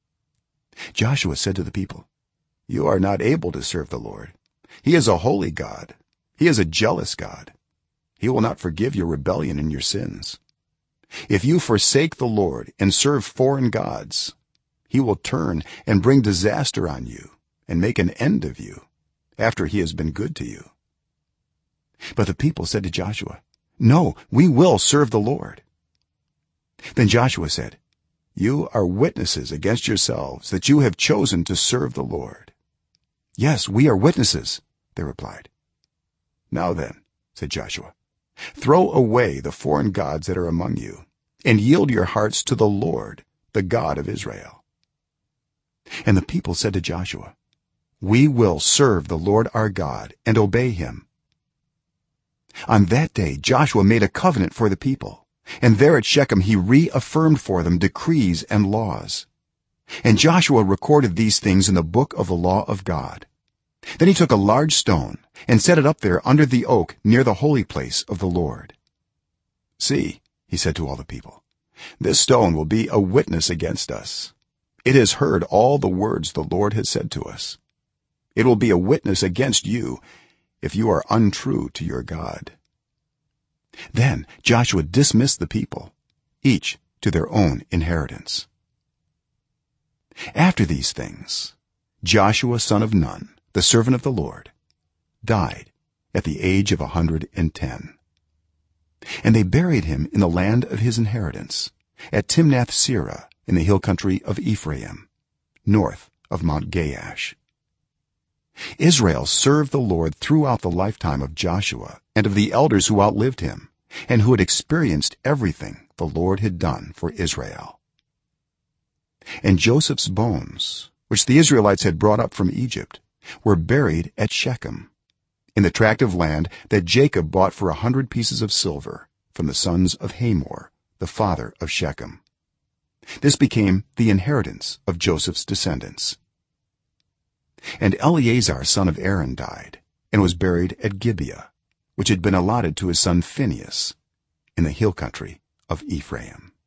Joshua said to the people, "You are not able to serve the Lord. He is a holy God. He is a jealous God. He will not forgive your rebellion and your sins. If you forsake the Lord and serve foreign gods, he will turn and bring disaster on you and make an end of you after he has been good to you." But the people said to Joshua, "No, we will serve the Lord." Then Joshua said, "You are witnesses against yourselves that you have chosen to serve the Lord." "Yes, we are witnesses," they replied. "Now then," said Joshua, "throw away the foreign gods that are among you and yield your hearts to the Lord, the God of Israel." And the people said to Joshua, "We will serve the Lord our God and obey him." On that day Joshua made a covenant for the people, and there at Shechem he reaffirmed for them decrees and laws. And Joshua recorded these things in the book of the law of God. Then he took a large stone and set it up there under the oak near the holy place of the Lord. "See," he said to all the people, "this stone will be a witness against us. It has heard all the words the Lord has said to us. It will be a witness against you if you are untrue to your God." Then Joshua dismissed the people, each to their own inheritance. After these things, Joshua son of Nun, the servant of the Lord, died at the age of 110. And they buried him in the land of his inheritance, at Timnath-serah in the hill country of Ephraim, north of Mount Gaash. Israel served the Lord throughout the lifetime of Joshua and of the elders who outlived him and who had experienced everything the Lord had done for Israel. And Joseph's bones, which the Israelites had brought up from Egypt, were buried at Shechem, in the tract of land that Jacob bought for 100 pieces of silver from the sons of Hamor, the father of Shechem. This became the inheritance of Joseph's descendants. And Eleazar son of Aaron died and was buried at Gibeah, which had been allotted to his son Phinehas, in the hill country of Ephraim.